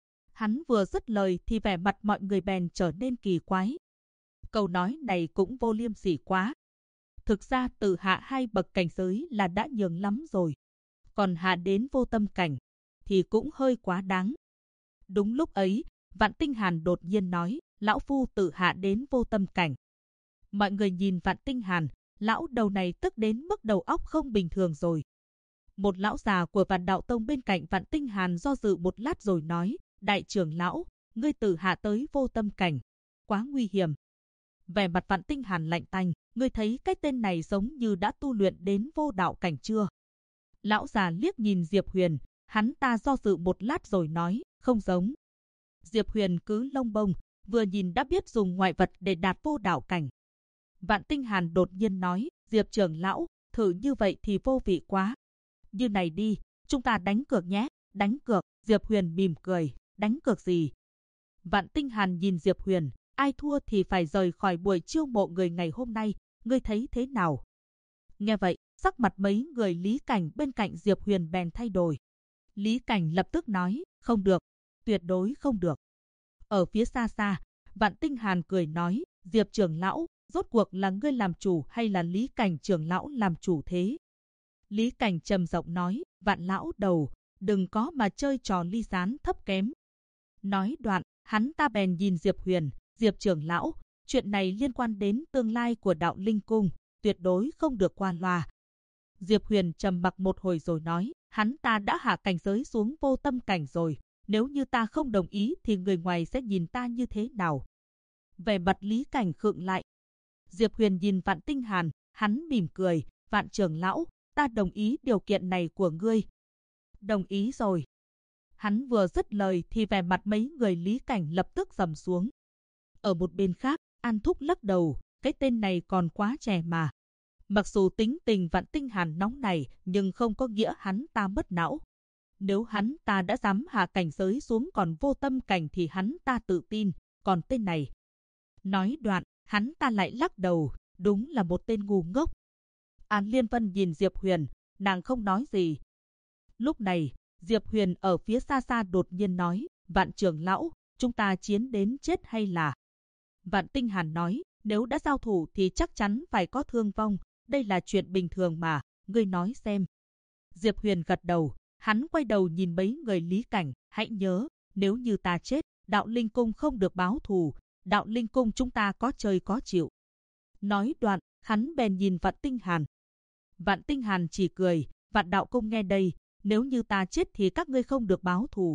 Hắn vừa dứt lời thì vẻ mặt mọi người bèn trở nên kỳ quái. Câu nói này cũng vô liêm sỉ quá. Thực ra tự hạ 2 bậc cảnh giới là đã nhường lắm rồi. Còn hạ đến vô tâm cảnh thì cũng hơi quá đáng. Đúng lúc ấy, Vạn Tinh Hàn đột nhiên nói, lão phu tự hạ đến vô tâm cảnh. Mọi người nhìn Vạn Tinh Hàn, lão đầu này tức đến mức đầu óc không bình thường rồi. Một lão già của Vạn Đạo Tông bên cạnh Vạn Tinh Hàn do dự một lát rồi nói, đại trưởng lão, ngươi tự hạ tới vô tâm cảnh, quá nguy hiểm. Vẻ mặt Vạn Tinh Hàn lạnh tanh, ngươi thấy cái tên này giống như đã tu luyện đến vô đạo cảnh chưa? Lão già liếc nhìn Diệp Huyền, hắn ta do dự một lát rồi nói, không giống. Diệp Huyền cứ lông bông, vừa nhìn đã biết dùng ngoại vật để đạt vô đạo cảnh. Vạn Tinh Hàn đột nhiên nói, Diệp trưởng lão, thử như vậy thì vô vị quá. Như này đi, chúng ta đánh cược nhé, đánh cược. Diệp Huyền mỉm cười, đánh cược gì? Vạn Tinh Hàn nhìn Diệp Huyền, ai thua thì phải rời khỏi buổi chiêu mộ người ngày hôm nay, ngươi thấy thế nào? Nghe vậy, sắc mặt mấy người Lý Cảnh bên cạnh Diệp Huyền bèn thay đổi. Lý Cảnh lập tức nói, không được, tuyệt đối không được. Ở phía xa xa, Vạn Tinh Hàn cười nói, Diệp trưởng lão, rốt cuộc là ngươi làm chủ hay là Lý Cảnh trưởng lão làm chủ thế? Lý Cảnh trầm giọng nói, Vạn lão đầu, đừng có mà chơi trò ly gián thấp kém. Nói đoạn, hắn ta bèn nhìn Diệp Huyền, Diệp trưởng lão, chuyện này liên quan đến tương lai của đạo linh cung, tuyệt đối không được qua loa. Diệp Huyền trầm mặc một hồi rồi nói, hắn ta đã hạ cảnh giới xuống vô tâm cảnh rồi, nếu như ta không đồng ý thì người ngoài sẽ nhìn ta như thế nào? Vẻ mặt Lý Cảnh khựng lại. Diệp Huyền nhìn Vạn Tinh Hàn, hắn mỉm cười, Vạn trưởng lão, ta đồng ý điều kiện này của ngươi. Đồng ý rồi. Hắn vừa dứt lời thì vẻ mặt mấy người Lý Cảnh lập tức trầm xuống. Ở một bên khác, An Thúc lắc đầu, cái tên này còn quá trẻ mà. Mặc dù tính tình Vạn Tinh Hàn nóng này, nhưng không có nghĩa hắn ta mất não. Nếu hắn ta đã dám hạ cảnh giới xuống còn vô tâm cảnh thì hắn ta tự tin, còn tên này. Nói đoạn, hắn ta lại lắc đầu, đúng là một tên ngu ngốc. An Liên Vân nhìn Diệp Huyền, nàng không nói gì. Lúc này, Diệp Huyền ở phía xa xa đột nhiên nói, Vạn trưởng lão, chúng ta chiến đến chết hay là? Vạn Tinh Hàn nói, Nếu đã giao thủ thì chắc chắn phải có thương vong, đây là chuyện bình thường mà, ngươi nói xem. Diệp Huyền gật đầu, hắn quay đầu nhìn mấy người Lý Cảnh, hãy nhớ, nếu như ta chết, Đạo Linh Cung không được báo thù, Đạo Linh Cung chúng ta có chơi có chịu. Nói đoạn, hắn bèn nhìn Vạn Tinh Hàn. Vạn Tinh Hàn chỉ cười, Vạn Đạo Cung nghe đây, nếu như ta chết thì các ngươi không được báo thù.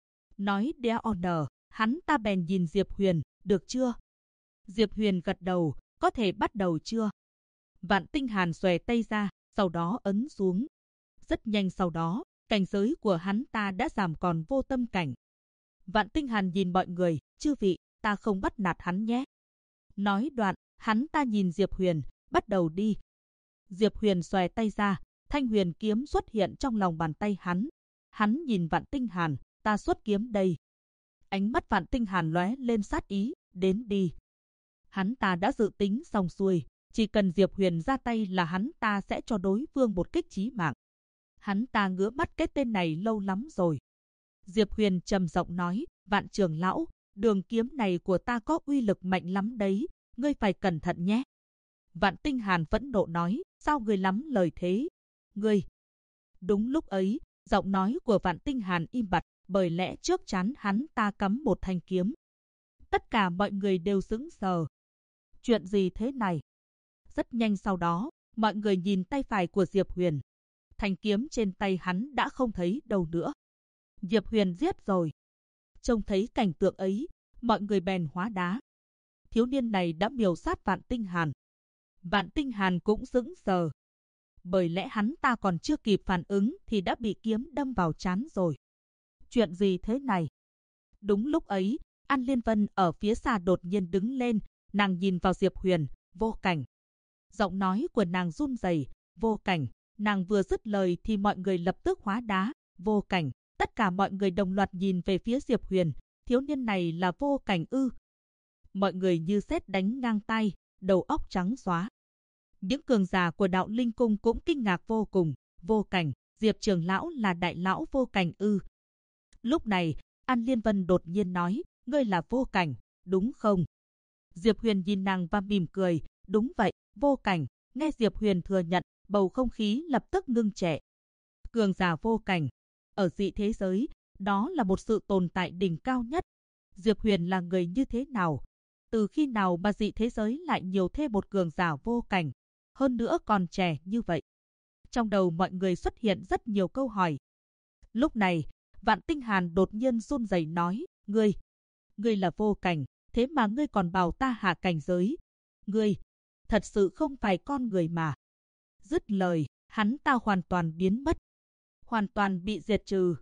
Nói đeo honor, hắn ta bèn nhìn Diệp Huyền, được chưa? Diệp Huyền gật đầu, có thể bắt đầu chưa? Vạn Tinh Hàn xòe tay ra, sau đó ấn xuống. Rất nhanh sau đó, cảnh giới của hắn ta đã giảm còn vô tâm cảnh. Vạn Tinh Hàn nhìn mọi người, chư vị, ta không bắt nạt hắn nhé. Nói đoạn, hắn ta nhìn Diệp Huyền, bắt đầu đi. Diệp Huyền xòe tay ra, thanh huyền kiếm xuất hiện trong lòng bàn tay hắn. Hắn nhìn Vạn Tinh Hàn, ta xuất kiếm đây. Ánh mắt Vạn Tinh Hàn lóe lên sát ý, đến đi. Hắn ta đã dự tính xong xuôi, chỉ cần Diệp Huyền ra tay là hắn ta sẽ cho đối phương một kích chí mạng. Hắn ta ngứa mắt cái tên này lâu lắm rồi. Diệp Huyền trầm giọng nói, Vạn trưởng lão, đường kiếm này của ta có uy lực mạnh lắm đấy, ngươi phải cẩn thận nhé. Vạn Tinh Hàn phẫn nộ nói, sao ngươi lắm lời thế? Ngươi! Đúng lúc ấy, giọng nói của Vạn Tinh Hàn im bặt, bởi lẽ trước trán hắn ta cắm một thanh kiếm. Tất cả mọi người đều sững sờ. Chuyện gì thế này? Rất nhanh sau đó, mọi người nhìn tay phải của Diệp Huyền. Thanh kiếm trên tay hắn đã không thấy đâu nữa. Diệp Huyền giết rồi. Trông thấy cảnh tượng ấy, mọi người bèn hóa đá. Thiếu niên này đã miểu sát Vạn Tinh Hàn. Vạn Tinh Hàn cũng sững sờ. Bởi lẽ hắn ta còn chưa kịp phản ứng thì đã bị kiếm đâm vào trán rồi. Chuyện gì thế này? Đúng lúc ấy, An Liên Vân ở phía xa đột nhiên đứng lên, nàng nhìn vào Diệp Huyền, Vô Cảnh. Giọng nói của nàng run rẩy, Vô Cảnh. Nàng vừa dứt lời thì mọi người lập tức hóa đá, Vô Cảnh. Tất cả mọi người đồng loạt nhìn về phía Diệp Huyền, thiếu niên này là Vô Cảnh ư? Mọi người như sét đánh ngang tay, đầu óc trắng xóa. Những cường giả của Đạo Linh Cung cũng kinh ngạc vô cùng, Vô Cảnh, Diệp trưởng lão là đại lão Vô Cảnh ư? Lúc này, An Liên Vân đột nhiên nói, ngươi là Vô Cảnh, đúng không? Diệp Huyền nhìn nàng và mỉm cười, đúng vậy, Vô Cảnh. Nghe Diệp Huyền thừa nhận, bầu không khí lập tức ngưng trệ. Cường giả Vô Cảnh, ở dị thế giới, đó là một sự tồn tại đỉnh cao nhất. Diệp Huyền là người như thế nào? Từ khi nào mà dị thế giới lại nhiều thêm một cường giả Vô Cảnh, hơn nữa còn trẻ như vậy? Trong đầu mọi người xuất hiện rất nhiều câu hỏi. Lúc này, Vạn Tinh Hàn đột nhiên run rẩy nói, ngươi là Vô Cảnh, thế mà ngươi còn bảo ta hạ cảnh giới. Ngươi, thật sự không phải con người mà. Dứt lời, hắn ta hoàn toàn biến mất. Hoàn toàn bị diệt trừ.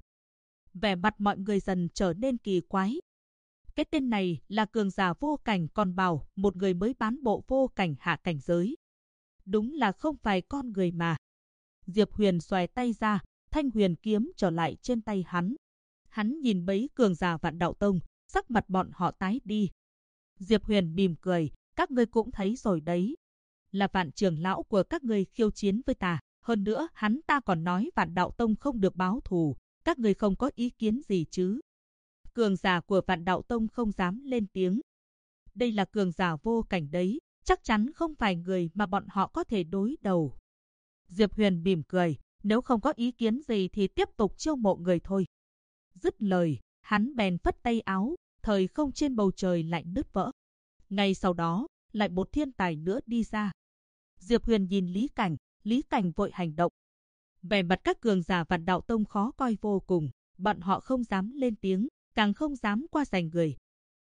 Vẻ mặt mọi người dần trở nên kỳ quái. Cái tên này là cường giả Vô Cảnh còn bảo một người mới bán bộ Vô Cảnh hạ cảnh giới. Đúng là không phải con người mà. Diệp Huyền xòe tay ra, thanh huyền kiếm trở lại trên tay hắn. Hắn nhìn mấy cường giả Vạn Đạo Tông, sắc mặt bọn họ tái đi. Diệp Huyền mỉm cười, các ngươi cũng thấy rồi đấy. Là Vạn trưởng lão của các ngươi khiêu chiến với ta. Hơn nữa, hắn ta còn nói Vạn Đạo Tông không được báo thù. Các ngươi không có ý kiến gì chứ? Cường giả của Vạn Đạo Tông không dám lên tiếng. Đây là cường giả Vô Cảnh đấy, chắc chắn không phải người mà bọn họ có thể đối đầu. Diệp Huyền mỉm cười, nếu không có ý kiến gì thì tiếp tục chiêu mộ người thôi. Dứt lời, hắn bèn phất tay áo, thời không trên bầu trời lại nứt vỡ. Ngay sau đó, lại một thiên tài nữa đi ra. Diệp Huyền nhìn Lý Cảnh vội hành động. Vẻ mặt các cường giả Vạn Đạo Tông khó coi vô cùng, bọn họ không dám lên tiếng, càng không dám qua giành người.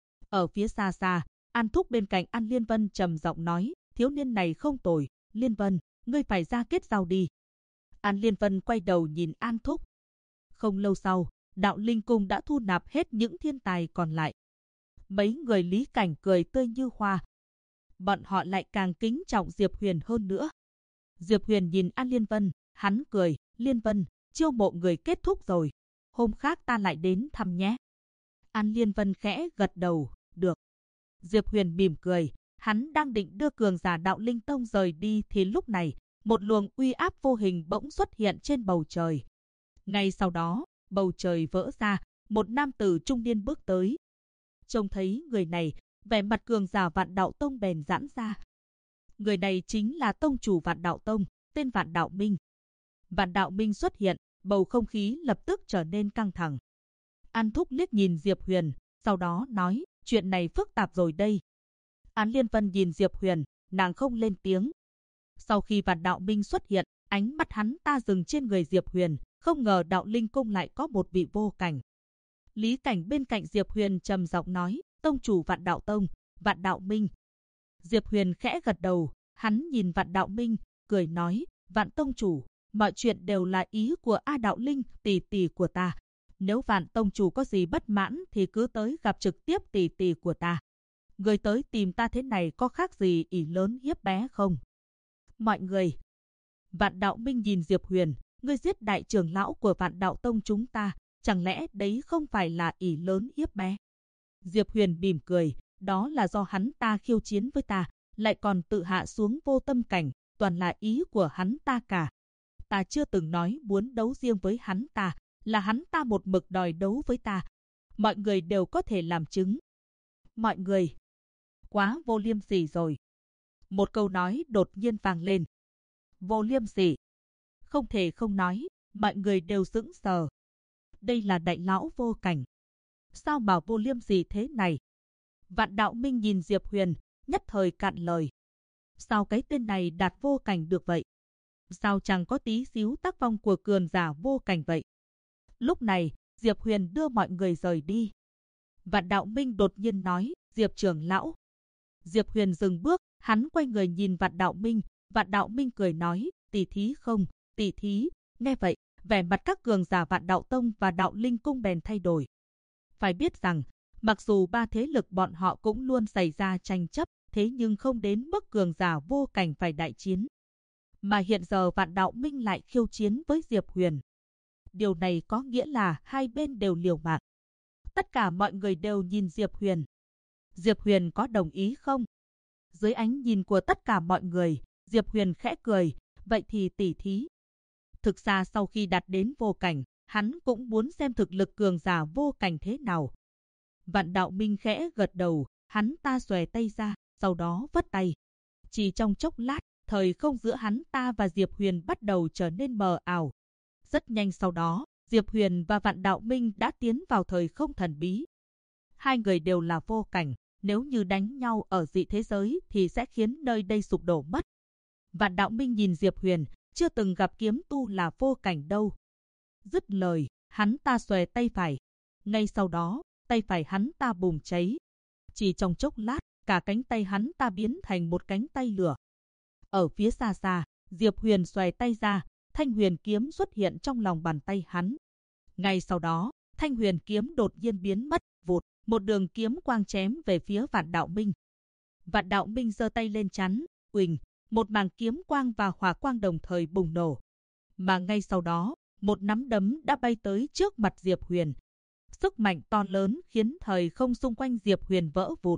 Ở phía xa xa, An Thúc bên cạnh An Liên Vân trầm giọng nói, thiếu niên này không tồi, Liên Vân, ngươi phải ra kết giao đi. An Liên Vân quay đầu nhìn An Thúc. Không lâu sau, Đạo Linh Cung đã thu nạp hết những thiên tài còn lại. Mấy người Lý Cảnh cười tươi như hoa. Bọn họ lại càng kính trọng Diệp Huyền hơn nữa. Diệp Huyền nhìn An Liên Vân, hắn cười, Liên Vân, chiêu mộ người kết thúc rồi. Hôm khác ta lại đến thăm nhé. An Liên Vân khẽ gật đầu, được. Diệp Huyền mỉm cười, hắn đang định đưa cường giả Đạo Linh Tông rời đi thì lúc này, một luồng uy áp vô hình bỗng xuất hiện trên bầu trời. Ngay sau đó, bầu trời vỡ ra, một nam tử trung niên bước tới. Trông thấy người này, vẻ mặt cường giả Vạn Đạo Tông bèn giãn ra. Người này chính là tông chủ Vạn Đạo Tông, tên Vạn Đạo Minh. Vạn Đạo Minh xuất hiện, bầu không khí lập tức trở nên căng thẳng. An Thúc liếc nhìn Diệp Huyền, sau đó nói, chuyện này phức tạp rồi đây. An Liên Vân nhìn Diệp Huyền, nàng không lên tiếng. Sau khi Vạn Đạo Minh xuất hiện, ánh mắt hắn ta dừng trên người Diệp Huyền, không ngờ Đạo Linh Cung lại có một vị vô cảnh. Lý Cảnh bên cạnh Diệp Huyền trầm giọng nói, tông chủ Vạn Đạo Tông, Vạn Đạo Minh. Diệp Huyền khẽ gật đầu, hắn nhìn Vạn Đạo Minh, cười nói, Vạn tông chủ, mọi chuyện đều là ý của A Đạo Linh, tỷ tỷ của ta. Nếu Vạn tông chủ có gì bất mãn thì cứ tới gặp trực tiếp tỷ tỷ của ta. Người tới tìm ta thế này có khác gì ỷ lớn hiếp bé không? Mọi người. Vạn Đạo Minh nhìn Diệp Huyền, ngươi giết đại trưởng lão của Vạn Đạo Tông chúng ta, chẳng lẽ đấy không phải là ỷ lớn hiếp bé? Diệp Huyền mỉm cười, đó là do hắn ta khiêu chiến với ta, lại còn tự hạ xuống vô tâm cảnh, toàn là ý của hắn ta cả. Ta chưa từng nói muốn đấu riêng với hắn ta, là hắn ta một mực đòi đấu với ta. Mọi người đều có thể làm chứng. Mọi người, quá vô liêm sỉ rồi. Một câu nói đột nhiên vang lên. Vô liêm sỉ. Không thể không nói, mọi người đều sững sờ. Đây là đại lão vô cảnh. Sao mà vô liêm sỉ thế này? Vạn Đạo Minh nhìn Diệp Huyền, nhất thời cạn lời. Sao cái tên này đạt vô cảnh được vậy? Sao chẳng có tí xíu tác phong của cường giả vô cảnh vậy? Lúc này, Diệp Huyền đưa mọi người rời đi. Vạn Đạo Minh đột nhiên nói, Diệp trưởng lão. Diệp Huyền dừng bước, hắn quay người nhìn Vạn Đạo Minh. Vạn Đạo Minh cười nói, tỷ thí không, tỷ thí. Nghe vậy, vẻ mặt các cường giả Vạn Đạo Tông và Đạo Linh Cung bèn thay đổi. Phải biết rằng, mặc dù ba thế lực bọn họ cũng luôn xảy ra tranh chấp, thế nhưng không đến mức cường giả vô cảnh phải đại chiến. Mà hiện giờ Vạn Đạo Minh lại khiêu chiến với Diệp Huyền. Điều này có nghĩa là hai bên đều liều mạng. Tất cả mọi người đều nhìn Diệp Huyền. Diệp Huyền có đồng ý không? Dưới ánh nhìn của tất cả mọi người, Diệp Huyền khẽ cười, vậy thì tỉ thí. Thực ra sau khi đạt đến vô cảnh, hắn cũng muốn xem thực lực cường giả vô cảnh thế nào. Vạn Đạo Minh khẽ gật đầu, hắn ta xòe tay ra, sau đó vất tay. Chỉ trong chốc lát, thời không giữa hắn ta và Diệp Huyền bắt đầu trở nên mờ ảo. Rất nhanh sau đó, Diệp Huyền và Vạn Đạo Minh đã tiến vào thời không thần bí. Hai người đều là vô cảnh, nếu như đánh nhau ở dị thế giới thì sẽ khiến nơi đây sụp đổ mất. Vạn Đạo Minh nhìn Diệp Huyền, chưa từng gặp kiếm tu là vô cảnh đâu. Dứt lời, hắn ta xòe tay phải. Ngay sau đó, tay phải hắn ta bùng cháy. Chỉ trong chốc lát, cả cánh tay hắn ta biến thành một cánh tay lửa. Ở phía xa xa, Diệp Huyền xòe tay ra, Thanh Huyền kiếm xuất hiện trong lòng bàn tay hắn. Ngay sau đó, Thanh Huyền kiếm đột nhiên biến mất, vụt, một đường kiếm quang chém về phía Vạn Đạo Minh. Vạn Đạo Minh giơ tay lên chắn, uỳnh, một màng kiếm quang và hỏa quang đồng thời bùng nổ. Mà ngay sau đó, một nắm đấm đã bay tới trước mặt Diệp Huyền. Sức mạnh to lớn khiến thời không xung quanh Diệp Huyền vỡ vụn.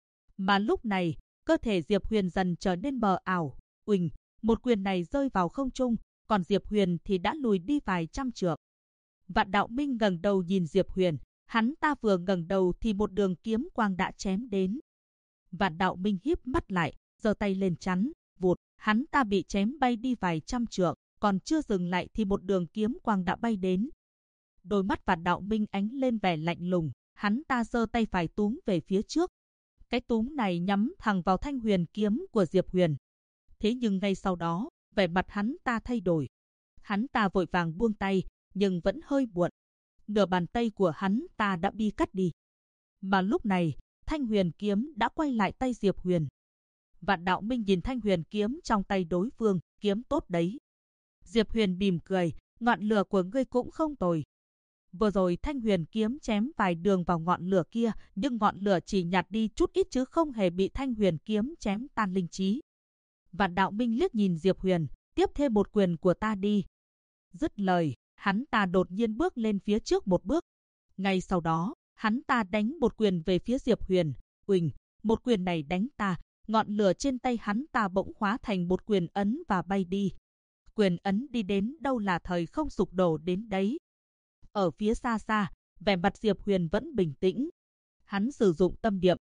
Mà lúc này, cơ thể Diệp Huyền dần trở nên mờ ảo. Uỳnh, một quyền này rơi vào không trung, còn Diệp Huyền thì đã lùi đi vài trăm trượng. Vạn Đạo Minh ngẩng đầu nhìn Diệp Huyền, hắn ta vừa ngẩng đầu thì một đường kiếm quang đã chém đến. Vạn Đạo Minh híp mắt lại, giơ tay lên chắn, vụt, hắn ta bị chém bay đi vài trăm trượng, còn chưa dừng lại thì một đường kiếm quang đã bay đến. Đôi mắt Vạn Đạo Minh ánh lên vẻ lạnh lùng, hắn ta giơ tay phải túm về phía trước. Cái túm này nhắm thẳng vào Thanh Huyền kiếm của Diệp Huyền. Thế nhưng ngay sau đó, vẻ mặt hắn ta thay đổi. Hắn ta vội vàng buông tay, nhưng vẫn hơi muộn. Nửa bàn tay của hắn ta đã bị cắt đi. Mà lúc này, Thanh Huyền kiếm đã quay lại tay Diệp Huyền. Vạn Đạo Minh nhìn Thanh Huyền kiếm trong tay đối phương, kiếm tốt đấy. Diệp Huyền mỉm cười, ngọn lửa của ngươi cũng không tồi. Vừa rồi Thanh Huyền kiếm chém vài đường vào ngọn lửa kia, nhưng ngọn lửa chỉ nhạt đi chút ít chứ không hề bị Thanh Huyền kiếm chém tan linh trí. Vạn Đạo Minh liếc nhìn Diệp Huyền, tiếp thêm một quyền của ta đi. Dứt lời, hắn ta đột nhiên bước lên phía trước một bước. Ngay sau đó, hắn ta đánh một quyền về phía Diệp Huyền. Uỳnh, một quyền này đánh ta, ngọn lửa trên tay hắn ta bỗng hóa thành một quyền ấn và bay đi. Quyền ấn đi đến đâu là thời không sụp đổ đến đấy. Ở phía xa xa, vẻ mặt Diệp Huyền vẫn bình tĩnh. Hắn sử dụng tâm niệm,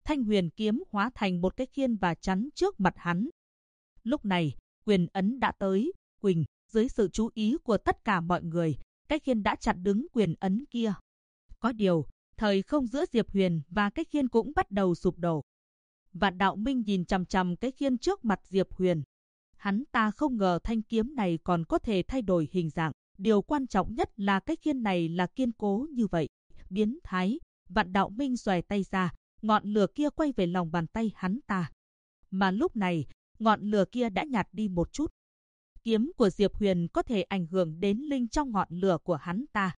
Thanh huyền kiếm hóa thành một cái khiên và chắn trước mặt hắn. Lúc này, quyền ấn đã tới, Quỳnh, dưới sự chú ý của tất cả mọi người, cái khiên đã chặn đứng quyền ấn kia. Có điều, thời không giữa Diệp Huyền và cái khiên cũng bắt đầu sụp đổ. Vạn Đạo Minh nhìn chằm chằm cái khiên trước mặt Diệp Huyền. Hắn ta không ngờ thanh kiếm này còn có thể thay đổi hình dạng. Điều quan trọng nhất là cái khiên này là kiên cố như vậy. Biến thái, Vạn Đạo Minh xòe tay ra, ngọn lửa kia quay về lòng bàn tay hắn ta. Mà lúc này, ngọn lửa kia đã nhạt đi một chút. Kiếm của Diệp Huyền có thể ảnh hưởng đến linh trong ngọn lửa của hắn ta.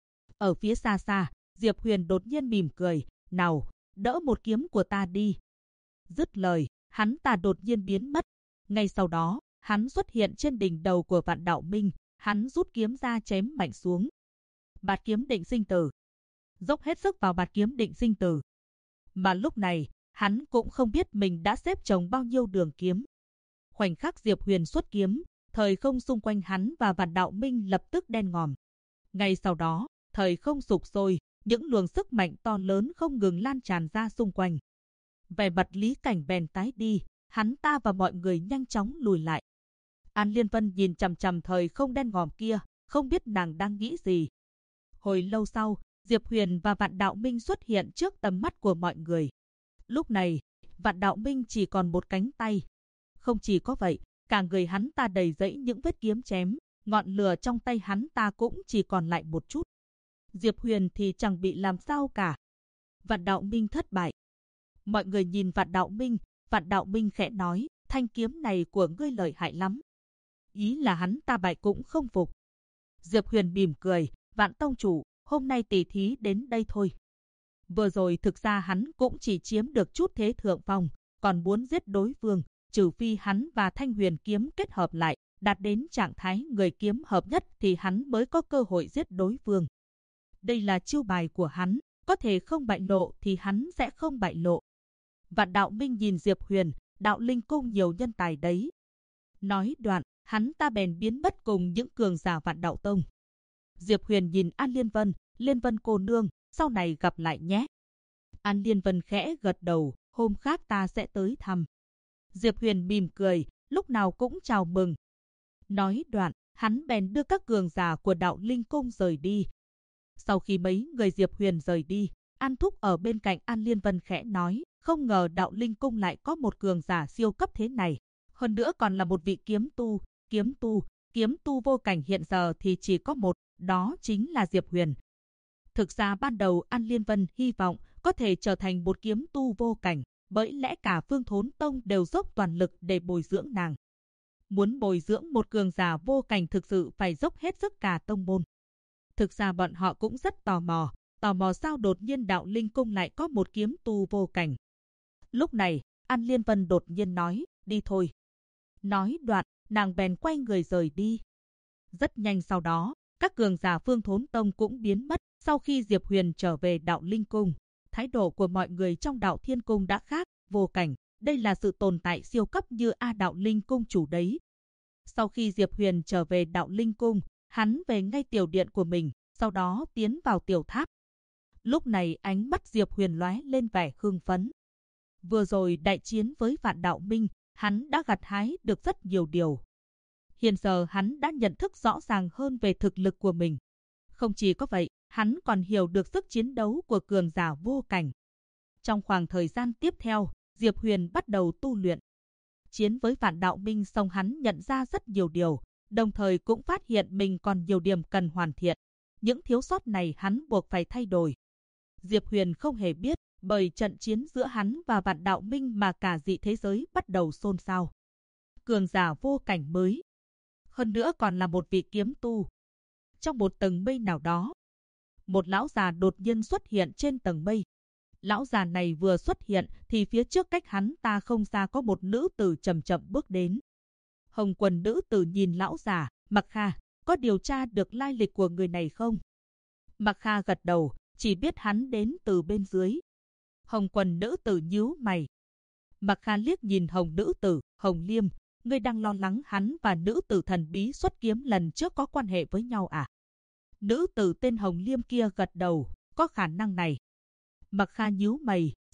Ở phía xa xa, Diệp Huyền đột nhiên mỉm cười, nào, đỡ một kiếm của ta đi. Dứt lời, hắn ta đột nhiên biến mất. Ngay sau đó, hắn xuất hiện trên đỉnh đầu của Vạn Đạo Minh, hắn rút kiếm ra chém mạnh xuống. Bạt kiếm định sinh tử. Dốc hết sức vào bạt kiếm định sinh tử. Mà lúc này, hắn cũng không biết mình đã xếp chồng bao nhiêu đường kiếm. Khoảnh khắc Diệp Huyền xuất kiếm, thời không xung quanh hắn và Vạn Đạo Minh lập tức đen ngòm. Ngay sau đó, thời không sục sôi, những luồng sức mạnh to lớn không ngừng lan tràn ra xung quanh. Vẻ mặt Lý Cảnh bèn tái đi, hắn ta và mọi người nhanh chóng lùi lại. An Liên Vân nhìn chằm chằm thời không đen ngòm kia, không biết nàng đang nghĩ gì. Hồi lâu sau, Diệp Huyền và Vạn Đạo Minh xuất hiện trước tầm mắt của mọi người. Lúc này, Vạn Đạo Minh chỉ còn một cánh tay. Không chỉ có vậy, cả người hắn ta đầy rẫy những vết kiếm chém, ngọn lửa trong tay hắn ta cũng chỉ còn lại một chút. Diệp Huyền thì chẳng bị làm sao cả. Vạn Đạo Minh thất bại. Mọi người nhìn Vạn Đạo Minh khẽ nói, thanh kiếm này của ngươi lợi hại lắm. Ý là hắn ta bại cũng không phục. Diệp Huyền mỉm cười, Vạn tông chủ, hôm nay tỷ thí đến đây thôi. Vừa rồi thực ra hắn cũng chỉ chiếm được chút thế thượng phong, còn muốn giết đối phương, trừ phi hắn và thanh huyền kiếm kết hợp lại, đạt đến trạng thái người kiếm hợp nhất thì hắn mới có cơ hội giết đối phương. Đây là chiêu bài của hắn, có thể không bại lộ thì hắn sẽ không bại lộ. Vạn Đạo Minh nhìn Diệp Huyền, Đạo Linh Cung nhiều nhân tài đấy. Nói đoạn, hắn ta bèn biến mất cùng những cường giả Vạn Đạo Tông. Diệp Huyền nhìn An Liên Vân cô nương, sau này gặp lại nhé. An Liên Vân khẽ gật đầu, hôm khác ta sẽ tới thăm. Diệp Huyền mỉm cười, lúc nào cũng chào mừng. Nói đoạn, hắn bèn đưa các cường giả của Đạo Linh Cung rời đi. Sau khi mấy người Diệp Huyền rời đi, An Thúc ở bên cạnh An Liên Vân khẽ nói, không ngờ Đạo Linh Cung lại có một cường giả siêu cấp thế này. Hơn nữa còn là một vị kiếm tu vô cảnh, hiện giờ thì chỉ có một, đó chính là Diệp Huyền. Thực ra ban đầu An Liên Vân hy vọng có thể trở thành một kiếm tu vô cảnh, bởi lẽ cả Phương Thốn Tông đều dốc toàn lực để bồi dưỡng nàng. Muốn bồi dưỡng một cường giả vô cảnh thực sự phải dốc hết sức cả tông môn. Thực ra bọn họ cũng rất tò mò sao đột nhiên Đạo Linh Cung lại có một kiếm tu vô cảnh. Lúc này, An Liên Vân đột nhiên nói, đi thôi. Nói đoạn, nàng bèn quay người rời đi. Rất nhanh sau đó, các cường giả Phương Thốn Tông cũng biến mất. Sau khi Diệp Huyền trở về Đạo Linh Cung, thái độ của mọi người trong Đạo Thiên Cung đã khác, vô cảnh. Đây là sự tồn tại siêu cấp như Đạo Linh Cung chủ đấy. Sau khi Diệp Huyền trở về Đạo Linh Cung, hắn về ngay tiểu điện của mình, sau đó tiến vào tiểu tháp. Lúc này ánh mắt Diệp Huyền lóe lên vẻ hưng phấn. Vừa rồi đại chiến với Vạn Đạo Minh, hắn đã gặt hái được rất nhiều điều. Hiện giờ hắn đã nhận thức rõ ràng hơn về thực lực của mình. Không chỉ có vậy, hắn còn hiểu được sức chiến đấu của cường giả vô cảnh. Trong khoảng thời gian tiếp theo, Diệp Huyền bắt đầu tu luyện. Chiến với Vạn Đạo Minh xong hắn nhận ra rất nhiều điều, đồng thời cũng phát hiện mình còn nhiều điểm cần hoàn thiện. Những thiếu sót này hắn buộc phải thay đổi. Diệp Huyền không hề biết, bởi trận chiến giữa hắn và Vạn Đạo Minh mà cả dị thế giới bắt đầu xôn xao. Cường giả vô cảnh mới, hơn nữa còn là một vị kiếm tu. Trong một tầng mây nào đó, một lão già đột nhiên xuất hiện trên tầng mây. Lão già này vừa xuất hiện thì phía trước cách hắn ta không xa có một nữ tử chậm chậm bước đến. Hồng quần nữ tử nhìn lão già, Mặc Kha, có điều tra được lai lịch của người này không? Mặc Kha gật đầu, chỉ biết hắn đến từ bên dưới. Hồng quần nữ tử nhíu mày. Mặc Kha liếc nhìn Hồng nữ tử, Hồng Liêm, ngươi đang lo lắng hắn và nữ tử thần bí xuất kiếm lần trước có quan hệ với nhau à? Nữ tử tên Hồng Liêm kia gật đầu, có khả năng này. Mặc Kha nhíu mày,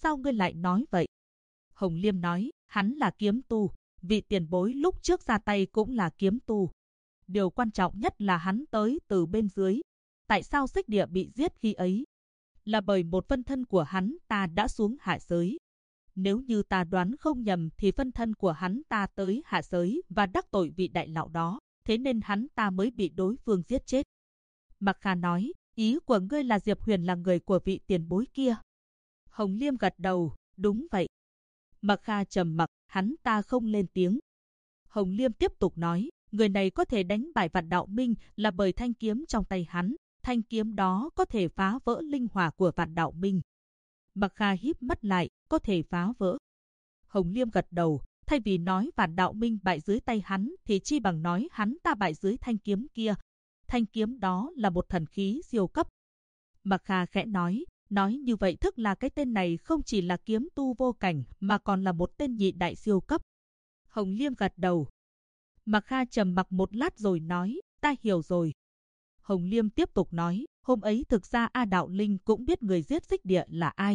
sao ngươi lại nói vậy? Hồng Liêm nói, hắn là kiếm tu, vị tiền bối lúc trước ra tay cũng là kiếm tu. Điều quan trọng nhất là hắn tới từ bên dưới. Tại sao Xích Địa bị giết khi ấy? Là bởi một phân thân của hắn ta đã xuống hạ giới. Nếu như ta đoán không nhầm thì phân thân của hắn ta tới hạ giới và đắc tội vị đại lão đó, thế nên hắn ta mới bị đối phương giết chết. Mạc Kha nói, ý của ngươi là Diệp Huyền là người của vị tiền bối kia. Hồng Liêm gật đầu, đúng vậy. Mạc Kha trầm mặc, hắn ta không lên tiếng. Hồng Liêm tiếp tục nói, người này có thể đánh bại Vạn Đạo Minh là bởi thanh kiếm trong tay hắn. Thanh kiếm đó có thể phá vỡ linh hỏa của Vạn Đạo Minh. Mạc Kha híp mắt lại, có thể phá vỡ. Hồng Liêm gật đầu, thay vì nói Vạn Đạo Minh bại dưới tay hắn thì chi bằng nói hắn ta bại dưới thanh kiếm kia. Thanh kiếm đó là một thần khí siêu cấp. Mạc Kha khẽ nói như vậy tức là cái tên này không chỉ là kiếm tu vô cảnh mà còn là một tên nhị đại siêu cấp. Hồng Liêm gật đầu. Mạc Kha trầm mặc một lát rồi nói, ta hiểu rồi. Hồng Liêm tiếp tục nói, hôm ấy thực ra A Đạo Linh cũng biết người giết Xích Địa là ai.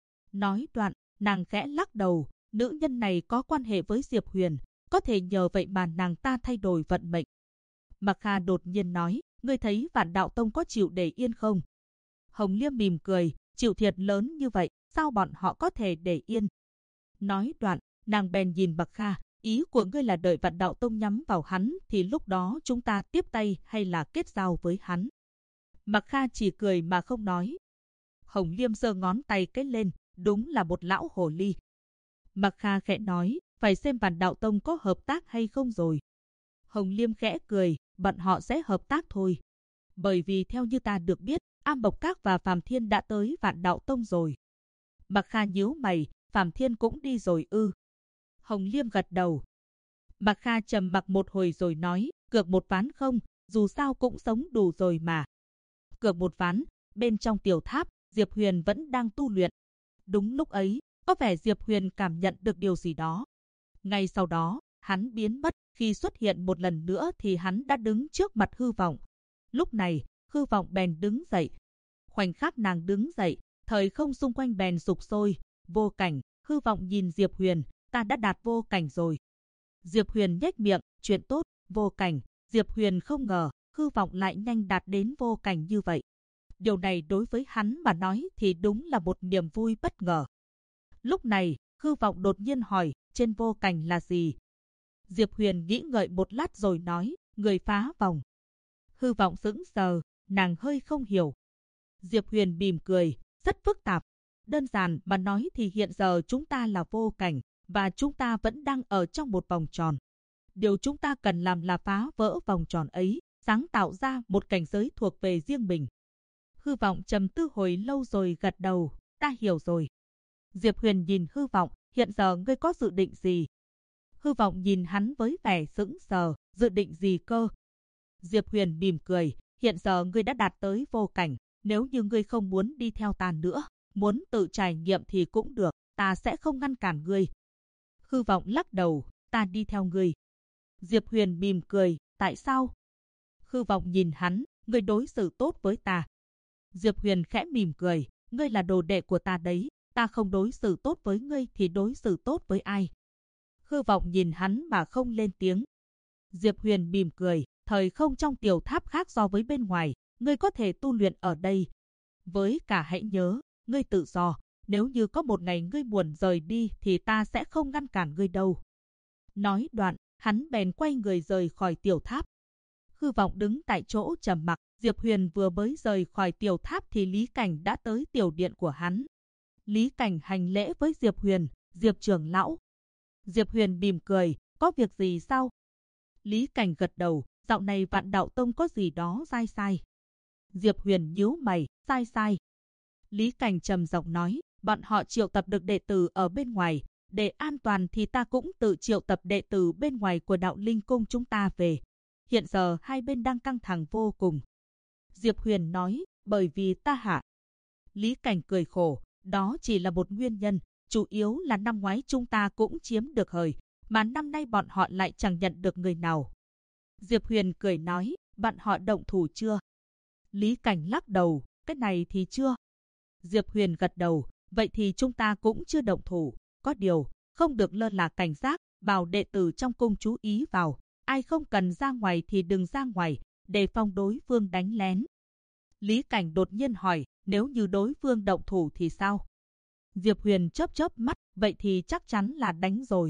Nói đoạn, nàng khẽ lắc đầu, nữ nhân này có quan hệ với Diệp Huyền, có thể nhờ vậy mà nàng ta thay đổi vận mệnh. Mạc Kha đột nhiên nói, ngươi thấy Vạn Đạo Tông có chịu để yên không? Hồng Liêm mỉm cười, chịu thiệt lớn như vậy, sao bọn họ có thể để yên? Nói đoạn, nàng bèn nhìn Mạc Kha, ý của ngươi là đợi Vạn Đạo Tông nhắm vào hắn thì lúc đó chúng ta tiếp tay hay là kết giao với hắn? Mạc Kha chỉ cười mà không nói. Hồng Liêm giơ ngón tay cái lên, đúng là một lão hồ ly. Mạc Kha khẽ nói, phải xem Vạn Đạo Tông có hợp tác hay không rồi. Hồng Liêm khẽ cười, bọn họ sẽ hợp tác thôi. Bởi vì theo như ta được biết, Am Bộc Các và Phàm Thiên đã tới Vạn Đạo Tông rồi. Mạc Kha nhíu mày, Phàm Thiên cũng đi rồi ư? Hồng Liêm gật đầu. Mạc Kha trầm mặc một hồi rồi nói, cược một ván không, dù sao cũng sống đủ rồi mà. Cược một ván, bên trong tiểu tháp, Diệp Huyền vẫn đang tu luyện. Đúng lúc ấy, có vẻ Diệp Huyền cảm nhận được điều gì đó. Ngay sau đó, hắn biến mất, khi xuất hiện một lần nữa thì hắn đã đứng trước mặt Hư Vọng. Lúc này, Hư Vọng bèn đứng dậy. Khoảnh khắc nàng đứng dậy, thời không xung quanh bèn sục sôi, vô cảnh. Hư Vọng nhìn Diệp Huyền, ta đã đạt vô cảnh rồi. Diệp Huyền nhếch miệng, chuyện tốt, vô cảnh. Diệp Huyền không ngờ, Hư Vọng lại nhanh đạt đến vô cảnh như vậy. Điều này đối với hắn mà nói thì đúng là một niềm vui bất ngờ. Lúc này, Hư Vọng đột nhiên hỏi, trên vô cảnh là gì? Diệp Huyền nghĩ ngợi một lát rồi nói, người phá vòng. Hư Vọng sững sờ, nàng hơi không hiểu. Diệp Huyền mỉm cười, rất phức tạp. Đơn giản mà nói thì hiện giờ chúng ta là vô cảnh, và chúng ta vẫn đang ở trong một vòng tròn. Điều chúng ta cần làm là phá vỡ vòng tròn ấy, sáng tạo ra một cảnh giới thuộc về riêng mình. Hư Vọng trầm tư hồi lâu rồi gật đầu, ta hiểu rồi. Diệp Huyền nhìn Hư Vọng, hiện giờ ngươi có dự định gì? Hư Vọng nhìn hắn với vẻ sững sờ, dự định gì cơ? Diệp Huyền mỉm cười, hiện giờ ngươi đã đạt tới vô cảnh, nếu như ngươi không muốn đi theo ta nữa, muốn tự trải nghiệm thì cũng được, ta sẽ không ngăn cản ngươi. Hư Vọng lắc đầu, ta đi theo ngươi. Diệp Huyền mỉm cười, tại sao? Hư Vọng nhìn hắn, ngươi đối xử tốt với ta. Diệp Huyền khẽ mỉm cười, ngươi là đồ đệ của ta đấy, ta không đối xử tốt với ngươi thì đối xử tốt với ai? Hư Vọng nhìn hắn mà không lên tiếng. Diệp Huyền mỉm cười, thời không trong tiểu tháp khác so với bên ngoài, ngươi có thể tu luyện ở đây. Với cả hãy nhớ, ngươi tự do, nếu như có một ngày ngươi buồn rời đi thì ta sẽ không ngăn cản ngươi đâu. Nói đoạn, hắn bèn quay người rời khỏi tiểu tháp. Hư Vọng đứng tại chỗ trầm mặc, Diệp Huyền vừa mới rời khỏi tiểu tháp thì Lý Cảnh đã tới tiểu điện của hắn. Lý Cảnh hành lễ với Diệp Huyền, Diệp trưởng lão. Diệp Huyền mỉm cười, có việc gì sao? Lý Cảnh gật đầu, dạo này Vạn Đạo Tông có gì đó sai sai. Diệp Huyền nhíu mày, sai sai. Lý Cảnh trầm giọng nói, bọn họ triệu tập được đệ tử ở bên ngoài, để an toàn thì ta cũng tự triệu tập đệ tử bên ngoài của Đạo Linh Cung chúng ta về. Hiện giờ hai bên đang căng thẳng vô cùng. Diệp Huyền nói, bởi vì ta hạ. Lý Cảnh cười khổ, đó chỉ là một nguyên nhân, chủ yếu là năm ngoái chúng ta cũng chiếm được hời, mà năm nay bọn họ lại chẳng nhận được người nào. Diệp Huyền cười nói, bọn họ động thủ chưa? Lý Cảnh lắc đầu, cái này thì chưa. Diệp Huyền gật đầu, Vậy thì chúng ta cũng chưa động thủ, có điều, không được lơ là cảnh giác, bảo đệ tử trong cung chú ý vào, ai không cần ra ngoài thì đừng ra ngoài, đề phòng đối phương đánh lén. Lý Cảnh đột nhiên hỏi, nếu như đối phương động thủ thì sao? Diệp Huyền chớp chớp mắt, vậy thì chắc chắn là đánh rồi.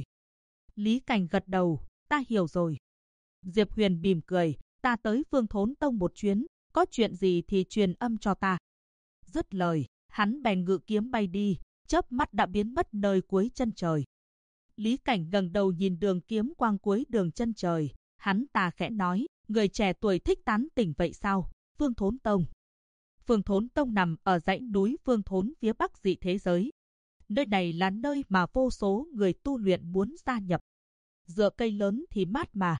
Lý Cảnh gật đầu, ta hiểu rồi. Diệp Huyền mỉm cười, ta tới Phương Thốn Tông một chuyến, có chuyện gì thì truyền âm cho ta. Dứt lời, hắn bèn ngự kiếm bay đi, chớp mắt đã biến mất nơi cuối chân trời. Lý Cảnh ngẩng đầu nhìn đường kiếm quang cuối đường chân trời, hắn ta khẽ nói, người trẻ tuổi thích tán tỉnh vậy sao? Phương Thốn Tông. Phương Thốn Tông nằm ở dãy núi Phương Thốn phía bắc dị thế giới. Nơi này là nơi mà vô số người tu luyện muốn gia nhập. Dựa cây lớn thì mát mà.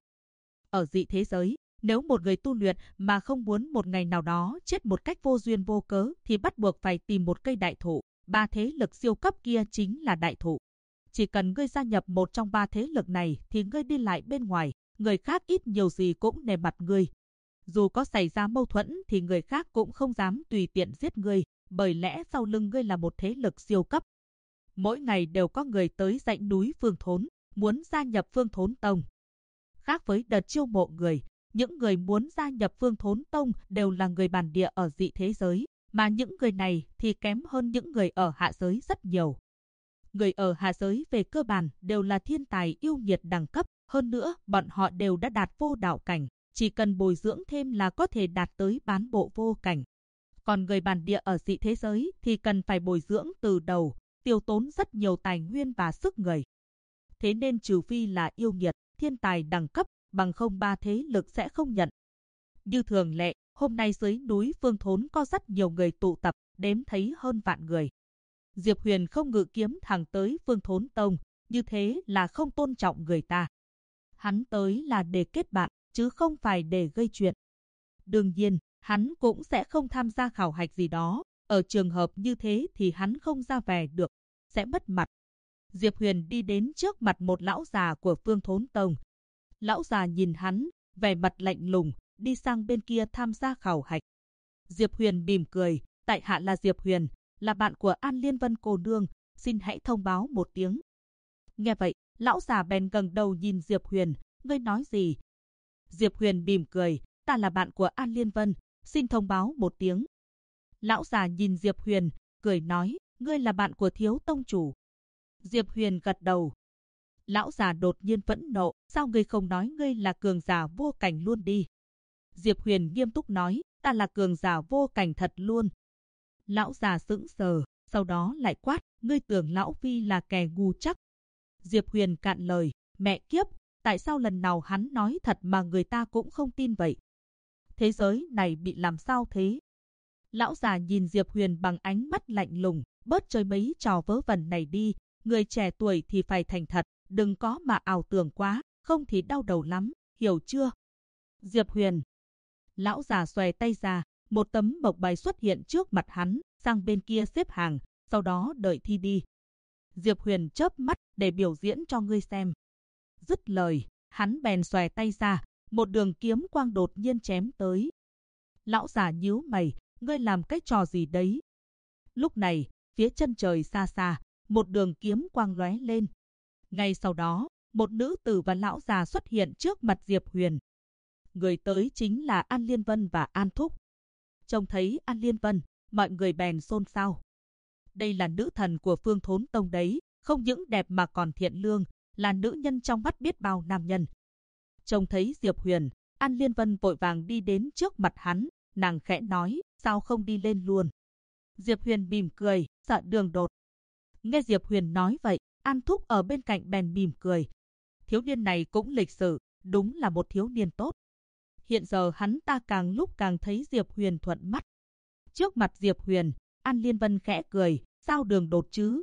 Ở dị thế giới, nếu một người tu luyện mà không muốn một ngày nào đó chết một cách vô duyên vô cớ thì bắt buộc phải tìm một cây đại thụ. Ba thế lực siêu cấp kia chính là đại thụ. Chỉ cần ngươi gia nhập một trong ba thế lực này thì ngươi đi lại bên ngoài, người khác ít nhiều gì cũng nể mặt ngươi. Dù có xảy ra mâu thuẫn thì người khác cũng không dám tùy tiện giết ngươi, bởi lẽ sau lưng ngươi là một thế lực siêu cấp. Mỗi ngày đều có người tới dãy núi Phương Thốn, muốn gia nhập Phương Thốn Tông. Khác với đợt chiêu mộ người, những người muốn gia nhập Phương Thốn Tông đều là người bản địa ở dị thế giới, mà những người này thì kém hơn những người ở hạ giới rất nhiều. Người ở hạ giới về cơ bản đều là thiên tài yêu nghiệt đẳng cấp, hơn nữa bọn họ đều đã đạt vô đạo cảnh, chỉ cần bồi dưỡng thêm là có thể đạt tới bán bộ vô cảnh. Còn người bản địa ở dị thế giới thì cần phải bồi dưỡng từ đầu, tiêu tốn rất nhiều tài nguyên và sức người. Thế nên trừ phi là yêu nghiệt, thiên tài đẳng cấp, bằng không ba thế lực sẽ không nhận. Như thường lệ, hôm nay dưới núi Phương Thốn có rất nhiều người tụ tập, đếm thấy hơn vạn người. Diệp Huyền không ngự kiếm thẳng tới Phương Thốn Tông, như thế là không tôn trọng người ta. Hắn tới là để kết bạn, chứ không phải để gây chuyện. Đương nhiên, hắn cũng sẽ không tham gia khảo hạch gì đó. Ở trường hợp như thế thì hắn không ra vẻ được, sẽ mất mặt. Diệp Huyền đi đến trước mặt một lão già của Phương Thốn Tông. Lão già nhìn hắn, vẻ mặt lạnh lùng, đi sang bên kia tham gia khảo hạch. Diệp Huyền mỉm cười, tại hạ là Diệp Huyền, là bạn của An Liên Vân cô nương, xin hãy thông báo một tiếng. Nghe vậy, lão già bèn ngẩng đầu nhìn Diệp Huyền, ngươi nói gì? Diệp Huyền mỉm cười, ta là bạn của An Liên Vân, xin thông báo một tiếng. Lão già nhìn Diệp Huyền, cười nói, ngươi là bạn của thiếu tông chủ. Diệp Huyền gật đầu. Lão già đột nhiên phẫn nộ, sao ngươi không nói ngươi là cường giả vô cảnh luôn đi? Diệp Huyền nghiêm túc nói, ta là cường giả vô cảnh thật luôn. Lão già sững sờ, sau đó lại quát, ngươi tưởng lão phi là kẻ ngu chắc? Diệp Huyền cạn lời, mẹ kiếp, tại sao lần nào hắn nói thật mà người ta cũng không tin vậy? Thế giới này bị làm sao thế? Lão già nhìn Diệp Huyền bằng ánh mắt lạnh lùng, bớt chơi mấy trò vớ vẩn này đi, người trẻ tuổi thì phải thành thật, đừng có mà ảo tưởng quá, không thì đau đầu lắm, hiểu chưa? Diệp Huyền. Lão già xòe tay ra, một tấm mộc bài xuất hiện trước mặt hắn, sang bên kia xếp hàng, sau đó đợi thi đi. Diệp Huyền chớp mắt để biểu diễn cho ngươi xem. Dứt lời, hắn bèn xòe tay ra, một đường kiếm quang đột nhiên chém tới. Lão già nhíu mày, ngươi làm cái trò gì đấy? Lúc này, phía chân trời xa xa, một đường kiếm quang lóe lên. Ngay sau đó, một nữ tử và lão già xuất hiện trước mặt Diệp Huyền. Người tới chính là An Liên Vân và An Thúc. Trông thấy An Liên Vân, mọi người bèn xôn xao. Đây là nữ thần của Phương Thốn Tông đấy, không những đẹp mà còn thiện lương, là nữ nhân trong mắt biết bao nam nhân. Trông thấy Diệp Huyền, An Liên Vân vội vàng đi đến trước mặt hắn, nàng khẽ nói, sao không đi lên luôn? Diệp Huyền mỉm cười, sợ đường đột. Nghe Diệp Huyền nói vậy, An Thúc ở bên cạnh bèn mỉm cười. Thiếu niên này cũng lịch sự, đúng là một thiếu niên tốt. Hiện giờ hắn ta càng lúc càng thấy Diệp Huyền thuận mắt. Trước mặt Diệp Huyền, An Liên Vân khẽ cười, sao đường đột chứ?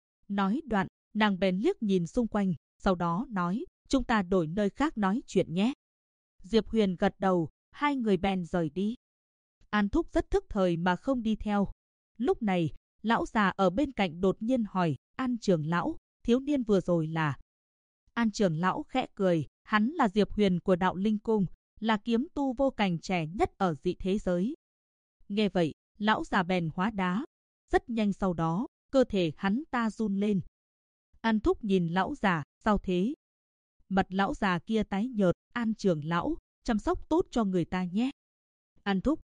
Nói đoạn, nàng bèn liếc nhìn xung quanh, sau đó nói, chúng ta đổi nơi khác nói chuyện nhé. Diệp Huyền gật đầu, hai người bèn rời đi. An Thúc rất thức thời mà không đi theo. Lúc này, lão già ở bên cạnh đột nhiên hỏi, An trưởng lão, thiếu niên vừa rồi là... An trưởng lão khẽ cười, hắn là Diệp Huyền của Đạo Linh Cung, là kiếm tu vô cảnh trẻ nhất ở dị thế giới. Nghe vậy, lão già bèn hóa đá. Rất nhanh sau đó, cơ thể hắn ta run lên. An Thúc nhìn lão già, sao thế? Mặt lão già kia tái nhợt, An trưởng lão, chăm sóc tốt cho người ta nhé. An Thúc,